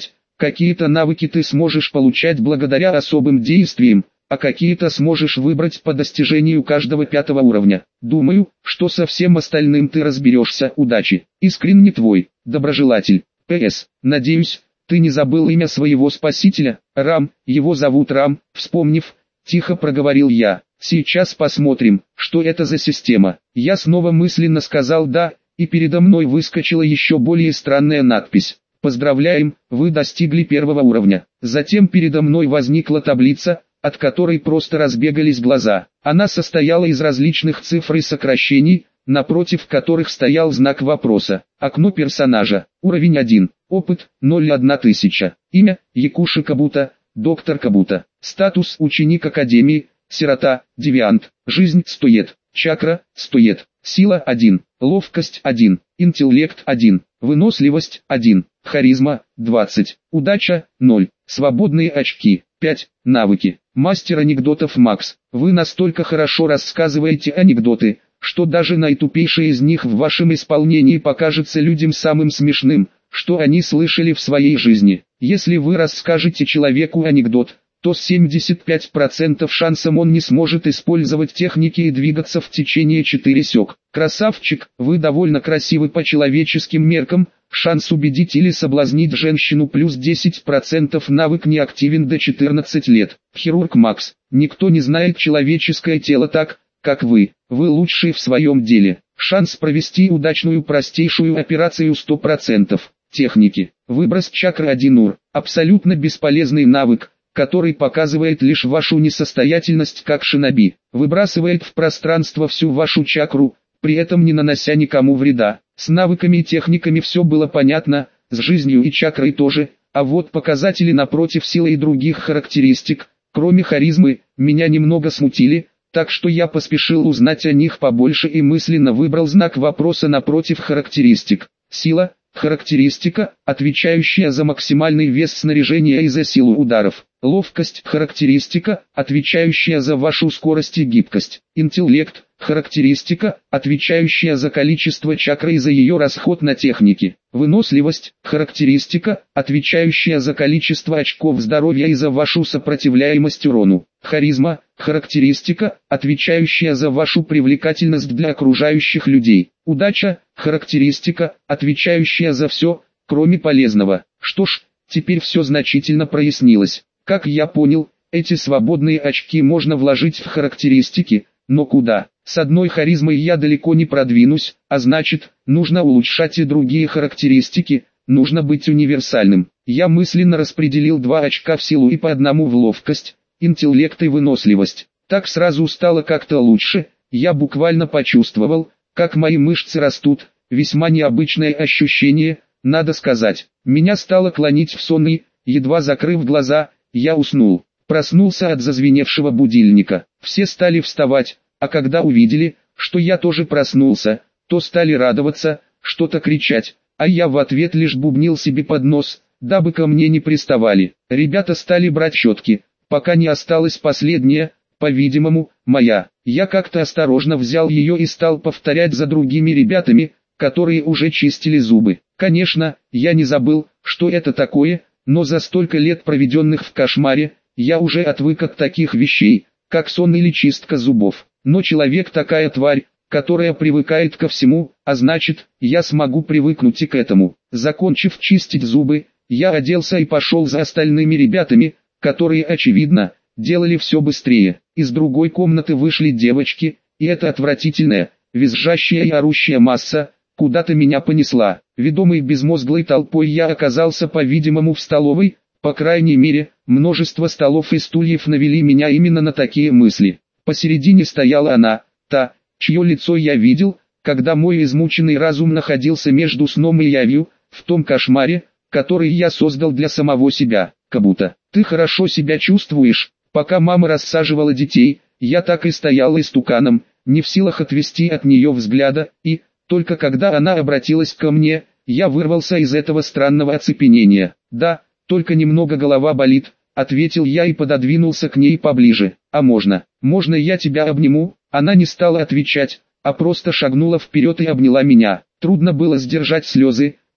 Какие-то навыки ты сможешь получать благодаря особым действиям, а какие-то сможешь выбрать по достижению каждого пятого уровня. Думаю, что со всем остальным ты разберешься. Удачи. Искренне твой, доброжелатель. П С. Надеюсь, ты не забыл имя своего спасителя? Рам, его зовут Рам, вспомнив, тихо проговорил я. Сейчас посмотрим, что это за система. Я снова мысленно сказал «да», и передо мной выскочила еще более странная надпись. Поздравляем, вы достигли первого уровня. Затем передо мной возникла таблица, от которой просто разбегались глаза. Она состояла из различных цифр и сокращений, напротив которых стоял знак вопроса. Окно персонажа. Уровень один. Опыт ноль целых одна тысяча. Имя Якуши Кабута, доктор Кабута. Статус ученик Академии, сирота, девиант. Жизнь стоит. Чакра стоит. Сила один. Ловкость один. Интеллект один. Выносливость один. Харизма двадцать. Удача ноль. Свободные очки пять. Навыки. Мастер анекдотов Макс. Вы настолько хорошо рассказываете анекдоты, что даже наитупейший из них в вашем исполнении покажется людям самым смешным, что они слышали в своей жизни. Если вы расскажете человеку анекдот, то с семьдесят пять процентов шансом он не сможет использовать техники и двигаться в течение четырех сек. Красавчик, вы довольно красивы по человеческим меркам, шанс убедить или соблазнить женщину плюс десять процентов, навык не активен до четырнадцати лет. Хирург Макс, никто не знает человеческое тело так, как вы, вы лучший в своем деле. Шанс провести удачную простейшую операцию сто процентов. Техники. Выброс чакры один ур. Абсолютно бесполезный навык, который показывает лишь вашу несостоятельность как шиноби. Выбрасывает в пространство всю вашу чакру, при этом не нанося никому вреда. С навыками и техниками все было понятно, с жизнью и чакрой тоже, а вот показатели напротив силы и других характеристик, кроме харизмы, меня немного смутили, так что я поспешил узнать о них побольше и мысленно выбрал знак вопроса напротив характеристик. Сила – характеристика, отвечающая за максимальный вес снаряжения и за силу ударов. Ловкость – характеристика, отвечающая за вашу скорость и гибкость. Интеллект – характеристика, отвечающая за количество чакры и за ее расход на техники. Выносливость – характеристика, отвечающая за количество очков здоровья и за вашу сопротивляемость урону. Харизма – характеристика, отвечающая за вашу привлекательность для окружающих людей. Удача – характеристика, отвечающая за все, кроме полезного. Что ж, теперь все значительно прояснилось. Как я понял, эти свободные очки можно вложить в характеристики, но куда? С одной харизмой я далеко не продвинусь, а значит, нужно улучшать и другие характеристики, нужно быть универсальным. Я мысленно распределил два очка в силу и по одному в ловкость, интеллект и выносливость. Так сразу стало как-то лучше, я буквально почувствовал, как мои мышцы растут, весьма необычное ощущение, надо сказать. Меня стало клонить в сон и, едва закрыв глаза, я уснул. Проснулся от зазвеневшего будильника. Все стали вставать, а когда увидели, что я тоже проснулся, то стали радоваться, что-то кричать, а я в ответ лишь бубнил себе под нос, дабы ко мне не приставали. Ребята стали брать щетки, пока не осталась последняя, по-видимому, моя. Я как-то осторожно взял ее и стал повторять за другими ребятами, которые уже чистили зубы. Конечно, я не забыл, что это такое, но за столько лет, проведенных в кошмаре, я уже отвык от таких вещей, как сон или чистка зубов. Но человек такая тварь, которая привыкает ко всему, а значит, я смогу привыкнуть и к этому. Закончив чистить зубы, я оделся и пошел за остальными ребятами, которые, очевидно, делали все быстрее. Из другой комнаты вышли девочки, и эта отвратительная, визжащая и орущая масса куда-то меня понесла. Ведомый безмозглой толпой я оказался, по-видимому, в столовой. По крайней мере, множество столов и стульев навели меня именно на такие мысли. Посередине стояла она, та, чье лицо я видел, когда мой измученный разум находился между сном и явью, в том кошмаре, который я создал для самого себя. Кабута, ты хорошо себя чувствуешь? Пока мама рассаживала детей, я так и стоял истуканом, не в силах отвести от нее взгляда, и, только когда она обратилась ко мне, я вырвался из этого странного оцепенения. Да, только немного голова болит, ответил я и пододвинулся к ней поближе. А можно, можно я тебя обниму? Она не стала отвечать, а просто шагнула вперед и обняла меня. Трудно было сдержать слезы,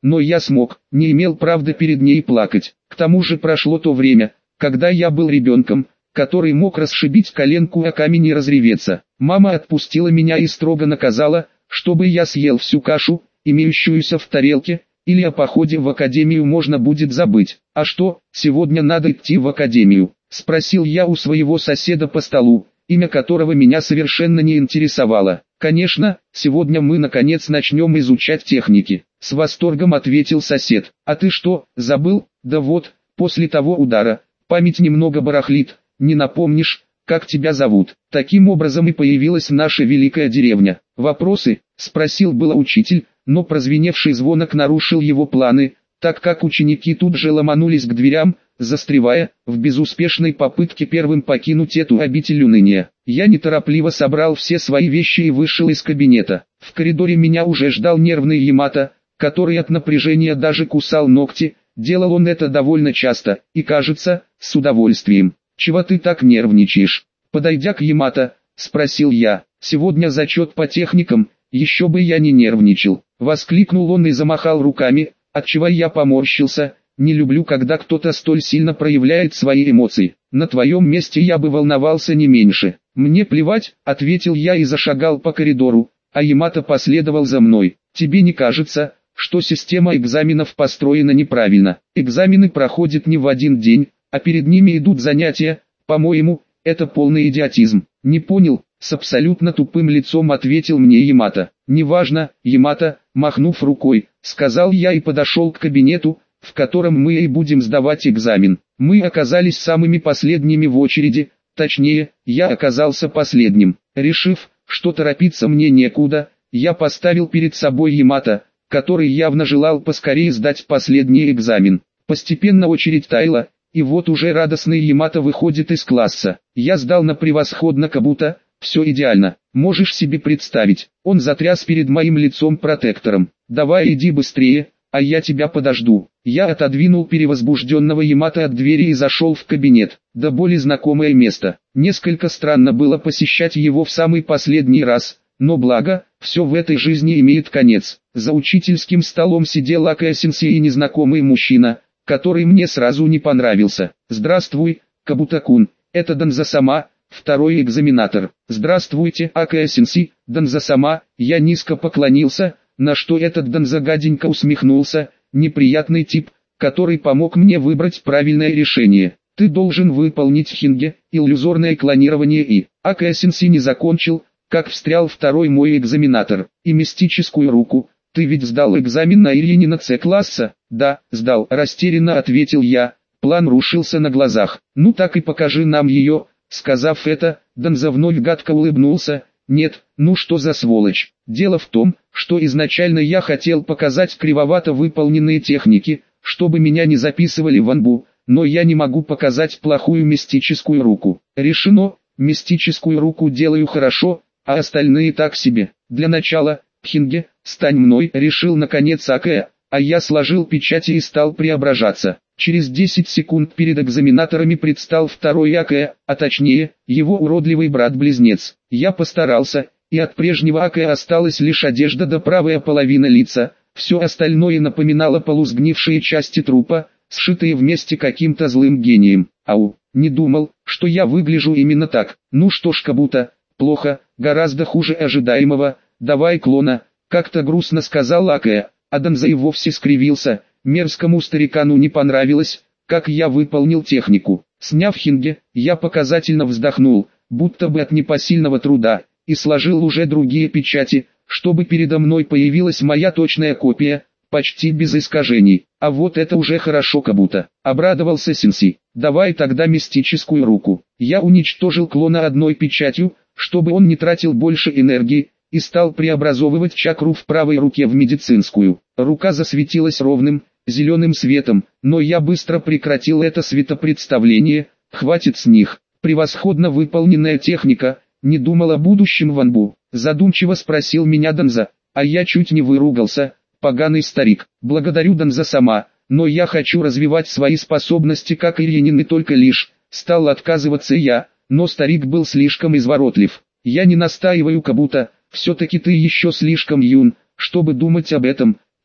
но я смог, не имел правда перед ней плакать. К тому же прошло то время, когда я был ребенком, который мог расшибить коленку о камень и разреветься. Мама отпустила меня и строго наказала, чтобы я съел всю кашу, имеющуюся в тарелке, или о походе в академию можно будет забыть. «А что, сегодня надо идти в академию?» – спросил я у своего соседа по столу, имя которого меня совершенно не интересовало. «Конечно, сегодня мы наконец начнем изучать техники», – с восторгом ответил сосед. «А ты что, забыл? Да вот, после того удара, память немного барахлит, не напомнишь, как тебя зовут?» Таким образом и появилась наша великая деревня. «Вопросы?» – спросил было учитель, но прозвеневший звонок нарушил его планы, так как ученики тут же ломанулись к дверям, застревая в безуспешной попытке первым покинуть эту обитель уныния. Я неторопливо собрал все свои вещи и вышел из кабинета. В коридоре меня уже ждал нервный Ямато, который от напряжения даже кусал ногти. Делал он это довольно часто, и кажется, с удовольствием. «Чего ты так нервничаешь?» Подойдя к Ямато, спросил я. «Сегодня зачет по техникам, еще бы я не нервничал», — воскликнул он и замахал руками, отчего я поморщился. «Не люблю, когда кто-то столь сильно проявляет свои эмоции. На твоем месте я бы волновался не меньше». «Мне плевать», — ответил я и зашагал по коридору, а Ямато последовал за мной. «Тебе не кажется, что система экзаменов построена неправильно? Экзамены проходят не в один день, а перед ними идут занятия? По-моему, это полный идиотизм». «Не понял», — с абсолютно тупым лицом ответил мне Ямато. «Неважно, Ямато», — махнув рукой, сказал я и подошел к кабинету, в котором мы и будем сдавать экзамен. Мы оказались самыми последними в очереди, точнее, я оказался последним. Решив, что торопиться мне некуда, я поставил перед собой Ямато, который явно желал поскорее сдать последний экзамен. Постепенно очередь таяла, и вот уже радостный Ямато выходит из класса. Я сдал на превосходно, как будто все идеально. Можешь себе представить, он затряс перед моим лицом протектором. «Давай иди быстрее, а я тебя подожду». Я отодвинул перевозбужденного Ямато от двери и зашел в кабинет. До боли знакомое место. Несколько странно было посещать его в самый последний раз, но благо, все в этой жизни имеет конец. За учительским столом сидел Акая-сенсей и незнакомый мужчина, который мне сразу не понравился. «Здравствуй, Кабута-кун, это Данза-сама, второй экзаменатор». «Здравствуйте, Акая-сенсей, Данза-сама». Я низко поклонился, на что этот Данза гаденько усмехнулся. «Неприятный тип, который помог мне выбрать правильное решение. Ты должен выполнить хинге, иллюзорное клонирование и...» Акая-сенсей не закончил, как встрял второй мой экзаменатор. «И мистическую руку. Ты ведь сдал экзамен на Ирьянина С-класса?» «Да, сдал», растерянно ответил я. План рушился на глазах. «Ну так и покажи нам ее». Сказав это, Данза вновь гадко улыбнулся. «Нет, ну что за сволочь. Дело в том, что изначально я хотел показать кривовато выполненные техники, чтобы меня не записывали в анбу, но я не могу показать плохую мистическую руку. Решено, мистическую руку делаю хорошо, а остальные так себе. Для начала, Хинге, стань мной», решил наконец Акая, а я сложил печати и стал преображаться. Через десять секунд перед экзаменаторами предстал второй Акая, а точнее, его уродливый брат-близнец. Я постарался, и от прежнего Акая осталась лишь одежда да правая половина лица, все остальное напоминало полусгнившие части трупа, сшитые вместе каким-то злым гением. Ау, не думал, что я выгляжу именно так. Ну что ж, Кабута, плохо, гораздо хуже ожидаемого. «Давай клона», как-то грустно сказал Акая, а Данза и вовсе скривился. Мерзкому старикану не понравилось, как я выполнил технику. Сняв хинге, я показательно вздохнул, будто бы от непосильного труда, и сложил уже другие печати, чтобы передо мной появилась моя точная копия, почти без искажений. «А вот это уже хорошо, Кабута», — обрадовался сенсей. «Давай тогда мистическую руку». Я уничтожил клона одной печатью, чтобы он не тратил больше энергии, и стал преобразовывать чакру в правой руке в медицинскую. Рука засветилась ровным, зеленым светом, но я быстро прекратил это светопредставление. Хватит с них. Превосходно выполненная техника. Не думал о будущем в анбу. Задумчиво спросил меня Данза, а я чуть не выругался. Поганый старик. Благодарю, Данза-сама, но я хочу развивать свои способности как Ирьянин, и только лишь. Стал отказываться я, но старик был слишком изворотлив. Я не настаиваю, Кабута, все-таки ты еще слишком юн, чтобы думать об этом.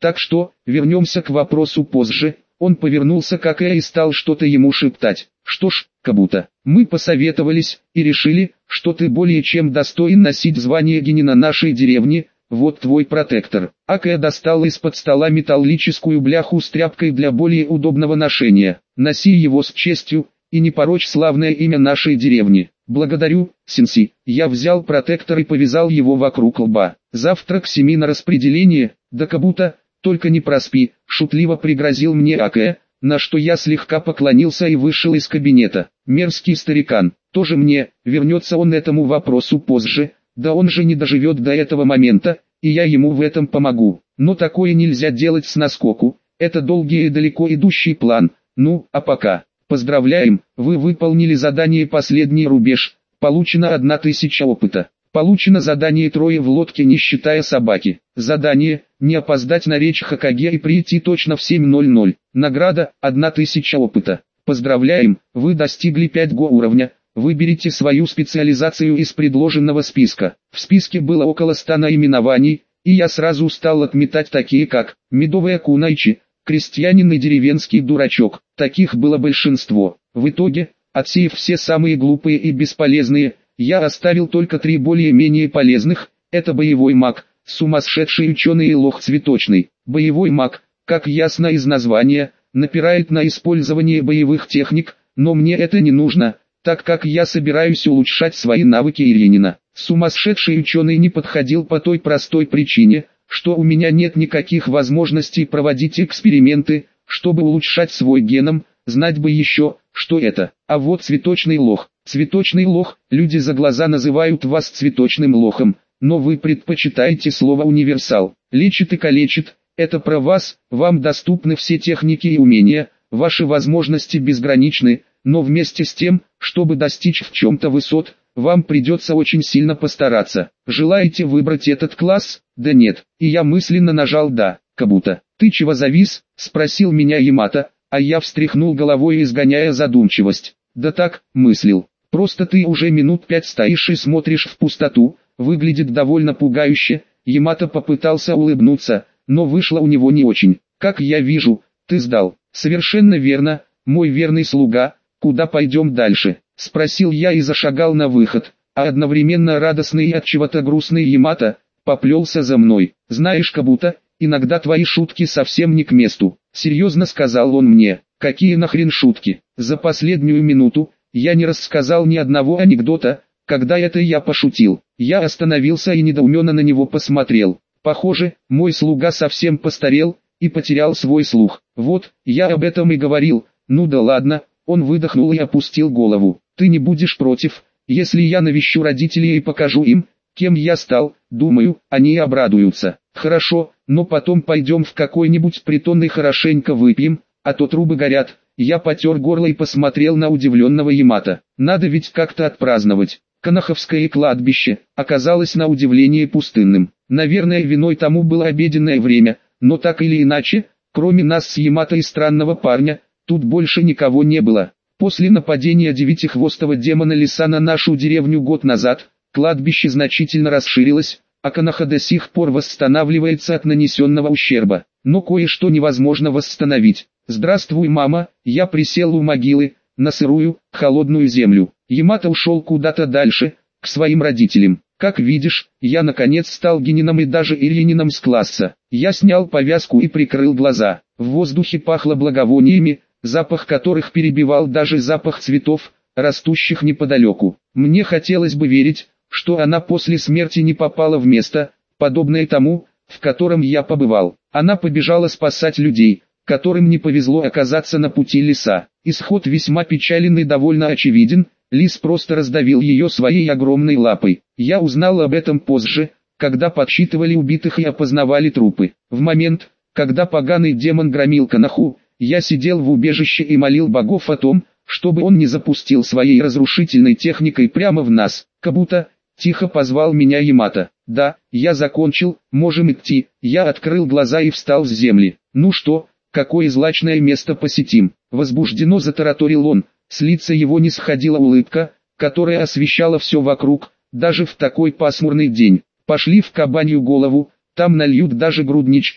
Так что, вернемся к вопросу позже. Он повернулся к Аке и стал что-то ему шептать. Что ж, Кабута, мы посоветовались и решили, что ты более чем достоин носить звание генина нашей деревни. Вот твой протектор. Аке достал из-под стола металлическую бляху с тряпкой для более удобного ношения. Носи его с честью и не порочь славное имя нашей деревни. Благодарю, Сенси. Я взял протектор и повязал его вокруг лба. Завтра к семи на распределение, да Кабута, только не проспи, шутливо пригрозил мне Аке, на что я слегка поклонился и вышел из кабинета. Мерзкий старикан, тоже мне, вернется он этому вопросу позже, да он же не доживет до этого момента, и я ему в этом помогу. Но такое нельзя делать с наскоку, это долгий и далеко идущий план. Ну, а пока, поздравляем, вы выполнили задание «Последний рубеж», получено одна тысяча опыта. Получено задание трое в лодке, не считая собаки. Задание – не опоздать на речь Хокаге и прийти точно в семь ноль ноль. Награда – одна тысяча опыта. Поздравляем, вы достигли пять го уровня. Выберите свою специализацию из предложенного списка. В списке было около ста наименований, и я сразу стал отметать такие как «Медовая кунайчи», «Крестьянин и деревенский дурачок». Таких было большинство. В итоге, отсеяв все самые глупые и бесполезные, я оставил только три более-менее полезных. Это боевой маг, сумасшедший ученый и лох цветочный. Боевой маг, как ясно из названия, напирает на использование боевых техник, но мне это не нужно, так как я собираюсь улучшать свои навыки Иринина. Сумасшедший ученый не подходил по той простой причине, что у меня нет никаких возможностей проводить эксперименты, чтобы улучшать свой геном. Знать бы еще, что это. А вот цветочный лох. Цветочный лох, люди за глаза называют вас цветочным лохом, но вы предпочитаете слово универсал. Лечит и калечит, это про вас, вам доступны все техники и умения, ваши возможности безграничны, но вместе с тем, чтобы достичь в чем-то высот, вам придется очень сильно постараться. Желаете выбрать этот класс? Да нет, и я мысленно нажал «да». Кабута, ты чего завис? Спросил меня Ямато, а я встряхнул головой, изгоняя задумчивость. Да так, мыслил. Просто ты уже минут пять стоишь и смотришь в пустоту, выглядит довольно пугающе. Ямато попытался улыбнуться, но вышло у него не очень. Как я вижу, ты сдал. Совершенно верно, мой верный слуга. Куда пойдем дальше? Спросил я и зашагал на выход, а одновременно радостный и от чего-то грустный Ямато поплелся за мной. Знаешь, Кабута, иногда твои шутки совсем не к месту. Серьезно сказал он мне. Какие нахрен шутки? За последнюю минуту я не рассказал ни одного анекдота, когда это я пошутил. Я остановился и недоуменно на него посмотрел. Похоже, мой слуга совсем постарел и потерял свой слух. Вот, я об этом и говорил. Ну да ладно, он выдохнул и опустил голову. Ты не будешь против, если я навещу родителей и покажу им, кем я стал? Думаю, они обрадуются. Хорошо, но потом пойдем в какой-нибудь притон и хорошенько выпьем, а то трубы горят. Я потер горло и посмотрел на удивленного Ямато. Надо ведь как-то отпраздновать. Канаховское кладбище оказалось на удивление пустынным. Наверное, виной тому было обеденное время, но так или иначе, кроме нас с Ямато и странного парня, тут больше никого не было. После нападения девятихвостого демона лиса на нашу деревню год назад, кладбище значительно расширилось, а Канаха до сих пор восстанавливается от нанесенного ущерба. Но кое-что невозможно восстановить. «Здравствуй, мама», я присел у могилы, на сырую, холодную землю. Ямато ушел куда-то дальше, к своим родителям. Как видишь, я наконец стал генином и даже ирьянином с класса. Я снял повязку и прикрыл глаза. В воздухе пахло благовониями, запах которых перебивал даже запах цветов, растущих неподалеку. Мне хотелось бы верить, что она после смерти не попала в место, подобное тому, в котором я побывал. Она побежала спасать людей, которым не повезло оказаться на пути лиса. Исход весьма печален и довольно очевиден, лис просто раздавил ее своей огромной лапой. Я узнал об этом позже, когда подсчитывали убитых и опознавали трупы. В момент, когда поганый демон громил Канаху, я сидел в убежище и молил богов о том, чтобы он не запустил своей разрушительной техникой прямо в нас. Кабута, тихо позвал меня Ямато. Да, я закончил, можем идти. Я открыл глаза и встал с земли. Ну что, какое злачное место посетим? Возбужденно затараторил он. С лица его не сходила улыбка, которая освещала все вокруг, даже в такой пасмурный день. Пошли в кабанью голову, там нальют даже грудничку.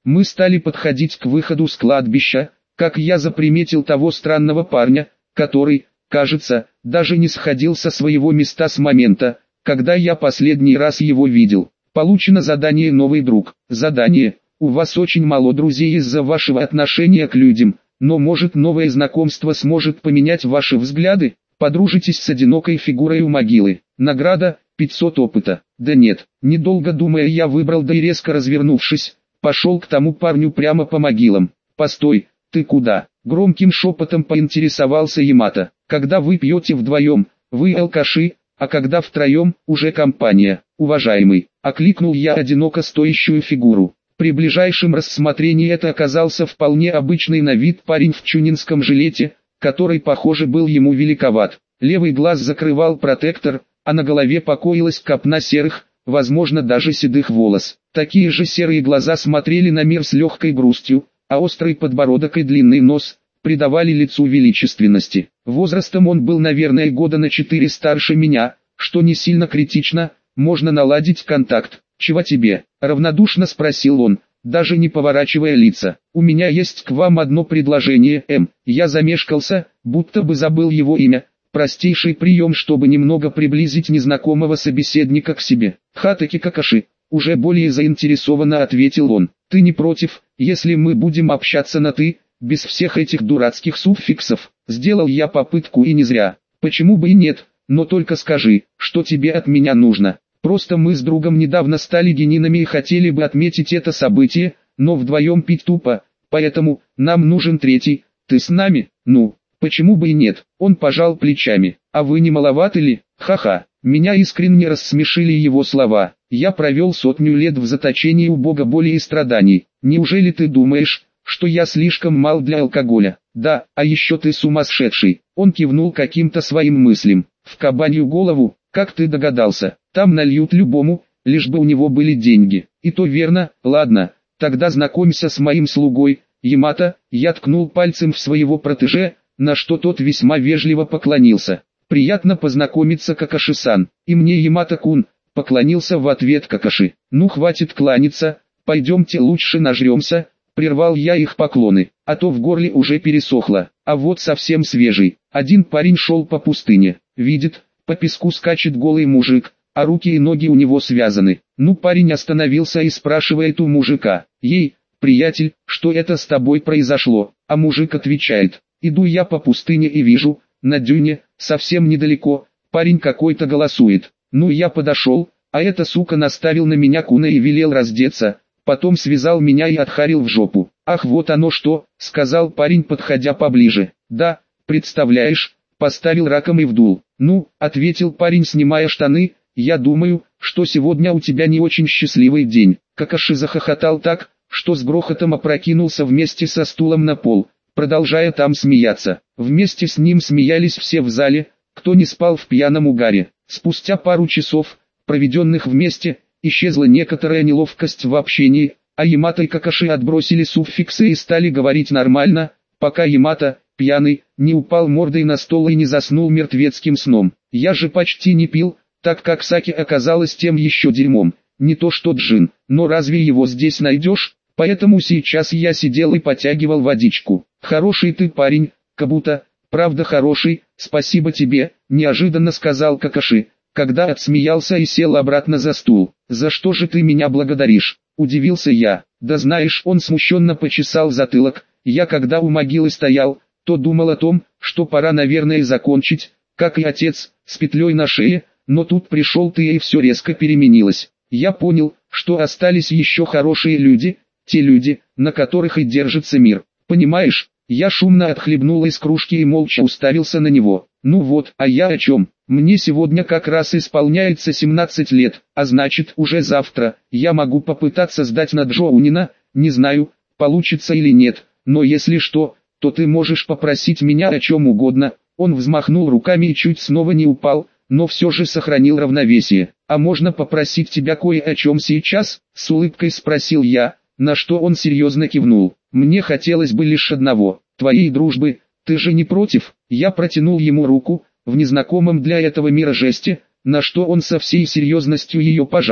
Мы стали подходить к выходу с кладбища, как я заприметил того странного парня, который, кажется, даже не сходил со своего места с момента, когда я последний раз его видел. Получено задание «Новый друг». Задание: у вас очень мало друзей из-за вашего отношения к людям, но может новое знакомство сможет поменять ваши взгляды. Подружитесь с одинокой фигурой у могилы. Награда – пятьсот опыта. Да нет, недолго думая я выбрал, да и резко развернувшись, пошел к тому парню прямо по могилам. Постой, ты куда? Громким шепотом поинтересовался Ямато. Когда вы пьете вдвоем, вы алкаши, а когда втроем, уже компания. Уважаемый, окликнул я одиноко стоящую фигуру. При ближайшем рассмотрении это оказался вполне обычный на вид парень в чунинском жилете, который, похоже, был ему великоват. Левый глаз закрывал протектор, а на голове покоилась копна серых, возможно даже седых волос. Такие же серые глаза смотрели на мир с легкой грустью, а острый подбородок и длинный нос придавали лицу величественности. Возрастом он был, наверное, года на четыре старше меня, что не сильно критично, можно наладить контакт. «Чего тебе?» – равнодушно спросил он, даже не поворачивая лица. «У меня есть к вам одно предложение, М». Я замешкался, будто бы забыл его имя. Простейший прием, чтобы немного приблизить незнакомого собеседника к себе. «Хатаки Какаши», уже более заинтересованно ответил он. «Ты не против, если мы будем общаться на «ты», без всех этих дурацких суффиксов?» Сделал я попытку и не зря. «Почему бы и нет, но только скажи, что тебе от меня нужно?» Просто мы с другом недавно стали генинами и хотели бы отметить это событие, но вдвоем пить тупо, поэтому нам нужен третий. Ты с нами? Ну, почему бы и нет? Он пожал плечами. А вы не маловаты ли? Ха-ха. Меня искренне рассмешили его слова. Я провел сотню лет в заточении у бога боли и страданий. Неужели ты думаешь, что я слишком мал для алкоголя? Да, а еще ты сумасшедший. Он кивнул каким-то своим мыслям. В кабанью голову, как ты догадался? Там нальют любому, лишь бы у него были деньги. И то верно. Ладно, тогда знакомься с моим слугой, Ямато. Я ткнул пальцем в своего протеже, на что тот весьма вежливо поклонился. Приятно познакомиться, Какаши-сан. И мне, Ямато-кун, поклонился в ответ Какаши. Ну хватит кланяться, пойдемте лучше нажремся. Прервал я их поклоны, а то в горле уже пересохло. А вот совсем свежий. Один парень шел по пустыне, видит, по песку скачет голый мужик, а руки и ноги у него связаны. Ну, парень остановился и спрашивает у мужика: «Ей, приятель, что это с тобой произошло?» А мужик отвечает: «Иду я по пустыне и вижу, на дюне, совсем недалеко, парень какой-то голосует. Ну, я подошел, а эта сука наставил на меня куна и велел раздеться, потом связал меня и отхарил в жопу». «Ах, вот оно что», — сказал парень, подходя поближе. «Да, представляешь, поставил раком и вдул». «Ну», — ответил парень, снимая штаны, — «я думаю, что сегодня у тебя не очень счастливый день». Какаши захохотал так, что с грохотом опрокинулся вместе со стулом на пол, продолжая там смеяться. Вместе с ним смеялись все в зале, кто не спал в пьяном угаре. Спустя пару часов, проведенных вместе, исчезла некоторая неловкость в общении, а Ямато и Какаши отбросили суффиксы и стали говорить нормально, пока Ямато, пьяный, не упал мордой на стол и не заснул мертвецким сном. Я же почти не пил, так как саке оказалось тем еще дерьмом, не то что джин, но разве его здесь найдешь? Поэтому сейчас я сидел и потягивал водичку. «Хороший ты парень, Кабуто, правда хороший, спасибо тебе», — неожиданно сказал Какаши, когда отсмеялся и сел обратно за стул. «За что же ты меня благодаришь?» — удивился я. «Да знаешь», — он смущенно почесал затылок, «я когда у могилы стоял, то думал о том, что пора, наверное, закончить, как и отец, с петлей на шее, но тут пришел ты и все резко переменилось. Я понял, что остались еще хорошие люди, те люди, на которых и держится мир. Понимаешь?» Я шумно отхлебнул из кружки и молча уставился на него. «Ну вот, а я о чем? Мне сегодня как раз исполняется семнадцать лет, а значит уже завтра я могу попытаться сдать на Джоунина, не знаю, получится или нет, но если что, то ты можешь попросить меня о чем угодно». Он взмахнул руками и чуть снова не упал, но все же сохранил равновесие. «А можно попросить тебя кое о чем сейчас?» — с улыбкой спросил я, на что он серьезно кивнул. «Мне хотелось бы лишь одного, твоей дружбы, ты же не против?» Я протянул ему руку, в незнакомом для этого мира жесте, на что он со всей серьезностью ее пожал.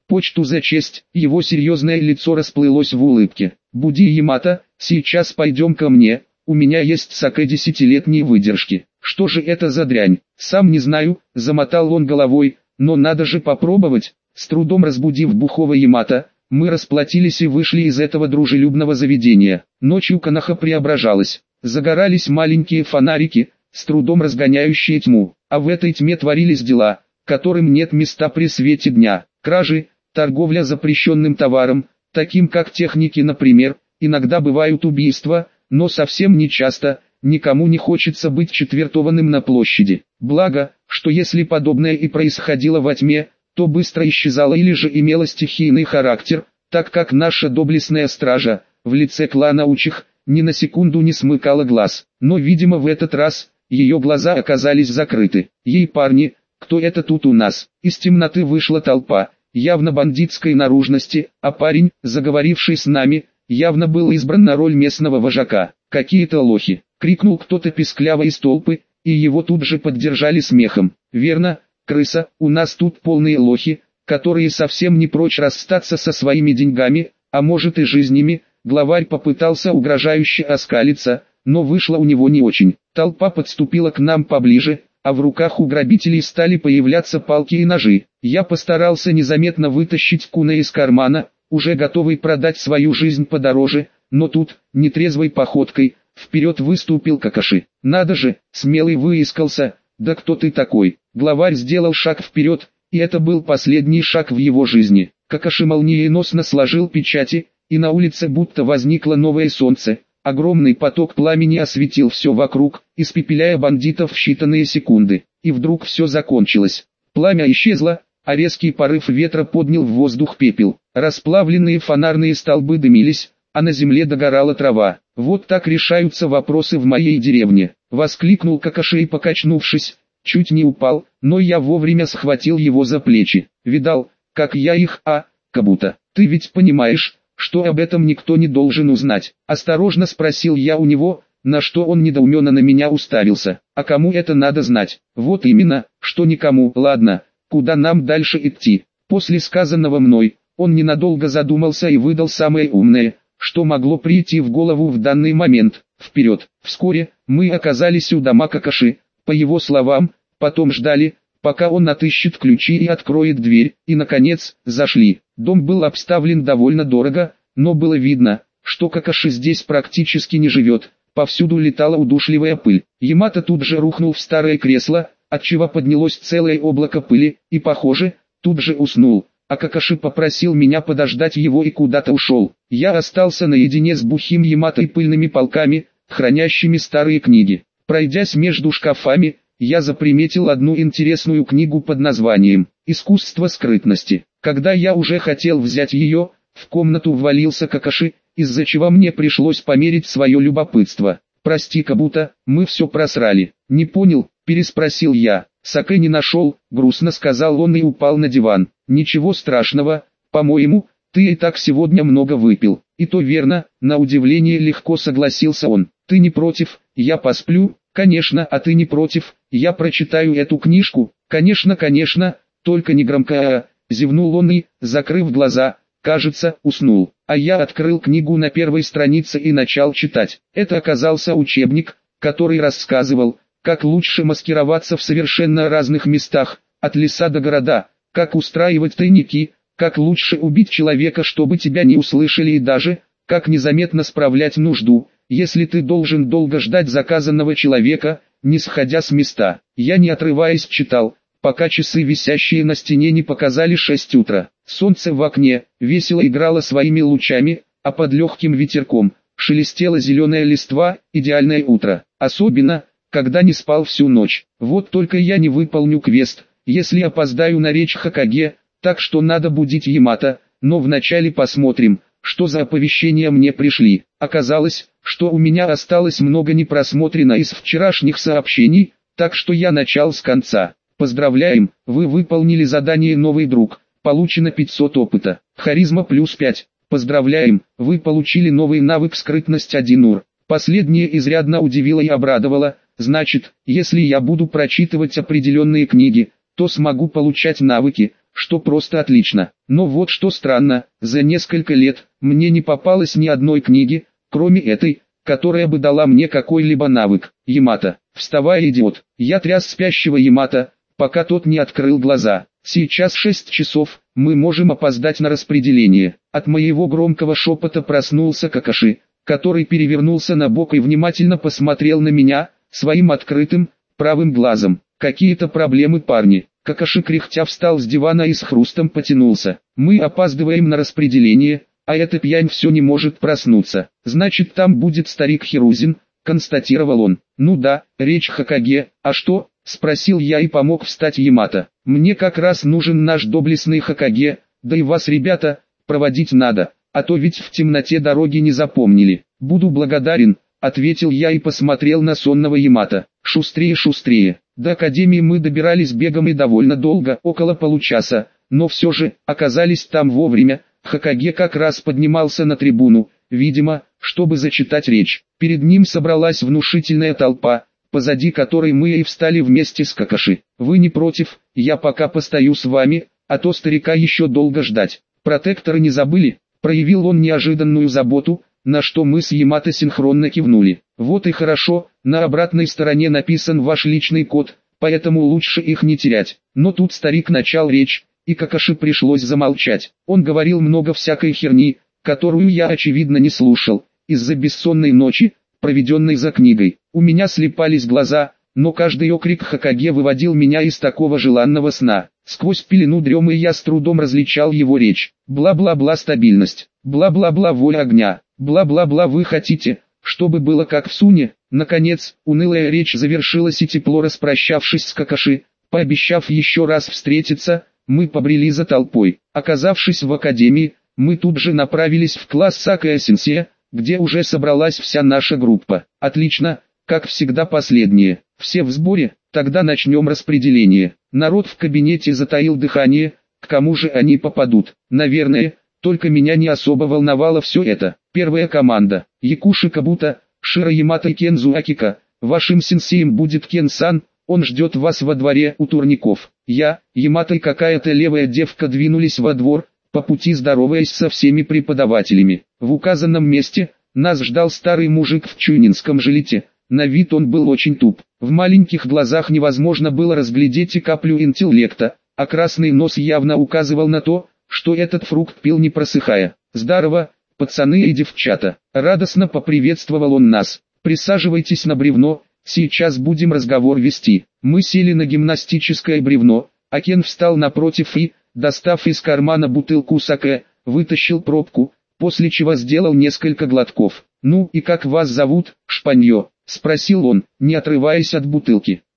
Почту за честь, его серьезное лицо расплылось в улыбке. Буди Ямато, сейчас пойдем ко мне, у меня есть саке десятилетней выдержки. Что же это за дрянь? Сам не знаю, замотал он головой, но надо же попробовать. С трудом разбудив бухого Ямато, мы расплатились и вышли из этого дружелюбного заведения. Ночью Коноха преображалась. Загорались маленькие фонарики, с трудом разгоняющие тьму, а в этой тьме творились дела, которым нет места при свете дня. Кражи, торговля запрещенным товаром, таким как техники, например, иногда бывают убийства, но совсем не часто, никому не хочется быть четвертованным на площади. Благо, что если подобное и происходило во тьме, то быстро исчезало или же имело стихийный характер, так как наша доблестная стража, в лице клана Учих, ни на секунду не смыкала глаз. Но, видимо, в этот раз, ее глаза оказались закрыты. Ей, парни, кто это тут у нас? Из темноты вышла толпа, явно бандитской наружности, а парень, заговоривший с нами, явно был избран на роль местного вожака. «Какие-то лохи!» — крикнул кто-то пискляво из толпы, и его тут же поддержали смехом. «Верно, крыса, у нас тут полные лохи, которые совсем не прочь расстаться со своими деньгами, а может и жизнями». Главарь попытался угрожающе оскалиться, но вышло у него не очень. Толпа подступила к нам поближе, а в руках у грабителей стали появляться палки и ножи. Я постарался незаметно вытащить куна из кармана, уже готовый продать свою жизнь подороже, но тут, нетрезвой походкой, вперед выступил Какаши. «Надо же, смелый выискался, да кто ты такой?» Главарь сделал шаг вперед, и это был последний шаг в его жизни. Какаши молниеносно сложил печати, и на улице будто возникло новое солнце. Огромный поток пламени осветил все вокруг, испепеляя бандитов в считанные секунды. И вдруг все закончилось. Пламя исчезло, а резкий порыв ветра поднял в воздух пепел. Расплавленные фонарные столбы дымились, а на земле догорала трава. «Вот так решаются вопросы в моей деревне», — воскликнул Какаши и, покачнувшись, чуть не упал, но я вовремя схватил его за плечи. «Видал, как я их, а, Кабуто, ты ведь понимаешь, что об этом никто не должен узнать?» Осторожно спросил я у него, на что он недоуменно на меня уставился. «А кому это надо знать?» «Вот именно, что никому. Ладно, куда нам дальше идти?» После сказанного мной, он ненадолго задумался и выдал самое умное, что могло прийти в голову в данный момент. «Вперед!» Вскоре, мы оказались у дома Какаши. По его словам, потом ждали, пока он отыщет ключи и откроет дверь, и, наконец, зашли. Дом был обставлен довольно дорого, но было видно, что Какаши здесь практически не живет. Повсюду летала удушливая пыль. Ямато тут же рухнул в старое кресло, отчего поднялось целое облако пыли, и, похоже, тут же уснул. А Какаши попросил меня подождать его и куда-то ушел. Я остался наедине с бухим Ямато и пыльными полками, хранящими старые книги. Пройдясь между шкафами, я заприметил одну интересную книгу под названием «Искусство скрытности». Когда я уже хотел взять ее, в комнату ввалился Какаши, из-за чего мне пришлось померить свое любопытство. «Прости, Кабуто, мы все просрали». «Не понял?» – переспросил я. «Саке не нашел», – грустно сказал он и упал на диван. «Ничего страшного, по-моему, ты и так сегодня много выпил». «И то верно», – на удивление легко согласился он. «Ты не против, я посплю?» «Конечно, а ты не против, я прочитаю эту книжку?» «Конечно, конечно, только не громко», – зевнул он и, закрыв глаза, кажется, уснул. А я открыл книгу на первой странице и начал читать. Это оказался учебник, который рассказывал, как лучше маскироваться в совершенно разных местах, от леса до города, как устраивать тайники, как лучше убить человека, чтобы тебя не услышали, и даже, как незаметно справлять нужду, если ты должен долго ждать заказанного человека, не сходя с места. Я, не отрываясь, читал, пока часы, висящие на стене, не показали шесть утра. Солнце в окне весело играло своими лучами, а под легким ветерком шелестела зеленая листва. Идеальное утро, особенно, когда не спал всю ночь. Вот только я не выполню квест, если опоздаю на речь Хокаге, так что надо будить Ямато, но вначале посмотрим, что за оповещения мне пришли. Оказалось, что у меня осталось много не просмотрено из вчерашних сообщений, так что я начал с конца. Поздравляем, вы выполнили задание «Новый друг», получено пятьсот опыта, харизма плюс пять. Поздравляем, вы получили новый навык скрытность один ур. Последнее изрядно удивило и обрадовало. Значит, если я буду прочитывать определенные книги, то смогу получать навыки, что просто отлично. Но вот что странно, за несколько лет мне не попалось ни одной книги, кроме этой, которая бы дала мне какой-либо навык. Ямато, вставай, идиот. Я тряс спящего Ямато, пока тот не открыл глаза. Сейчас шесть часов, мы можем опоздать на распределение. От моего громкого шепота проснулся Какаши, который перевернулся на бок и внимательно посмотрел на меня своим открытым правым глазом. Какие-то проблемы, парни. Какаши кряхтя встал с дивана и с хрустом потянулся. Мы опаздываем на распределение, а эта пьянь все не может проснуться. Значит, там будет старик Хирузин, констатировал он. Ну да, речь Хокаге, а что? Спросил я и помог встать Ямато. Мне как раз нужен наш доблестный Хокаге, да и вас, ребята, проводить надо, а то ведь в темноте дороги не запомнили. Буду благодарен, ответил я и посмотрел на сонного Ямато. Шустрее, шустрее. До академии мы добирались бегом и довольно долго, около получаса, но все же, оказались там вовремя. Хокаге как раз поднимался на трибуну, видимо, чтобы зачитать речь. Перед ним собралась внушительная толпа, позади которой мы и встали вместе с Какаши. Вы не против, я пока постою с вами, а то старика еще долго ждать. Протекторы не забыли, проявил он неожиданную заботу, на что мы с Ямато синхронно кивнули. Вот и хорошо, на обратной стороне написан ваш личный код, поэтому лучше их не терять. Но тут старик начал речь, и Какаши пришлось замолчать. Он говорил много всякой херни, которую я очевидно не слушал, из-за бессонной ночи, проведенной за книгой. У меня слепались глаза, но каждый окрик Хокаге выводил меня из такого желанного сна. Сквозь пелену дремы я с трудом различал его речь. Бла-бла-бла стабильность, бла-бла-бла воля огня, бла-бла-бла вы хотите, чтобы было как в Суне. Наконец, унылая речь завершилась и тепло распрощавшись с Какаши, пообещав еще раз встретиться, мы побрели за толпой. Оказавшись в академии, мы тут же направились в класс Сакая-сенсея, где уже собралась вся наша группа. Отлично, как всегда последние. Все в сборе, тогда начнем распределение. Народ в кабинете затаил дыхание, к кому же они попадут. Наверное, только меня не особо волновало все это. Первая команда. Якуши Кабута, Широ Ямато и Кензу Акика. Вашим сенсеем будет Кен-сан, он ждет вас во дворе у турников. Я, Ямато и какая-то левая девка двинулись во двор, по пути здороваясь со всеми преподавателями. В указанном месте нас ждал старый мужик в чуйнинском жилете. На вид он был очень туп. В маленьких глазах невозможно было разглядеть и каплю интеллекта, а красный нос явно указывал на то, что этот фрукт пил не просыхая. «Здорово, пацаны и девчата!» Радостно поприветствовал он нас. «Присаживайтесь на бревно, сейчас будем разговор вести». Мы сели на гимнастическое бревно, а Кен встал напротив и, достав из кармана бутылку саке, вытащил пробку, после чего сделал несколько глотков. «Ну и как вас зовут, шпанье?» — спросил он, не отрываясь от бутылки.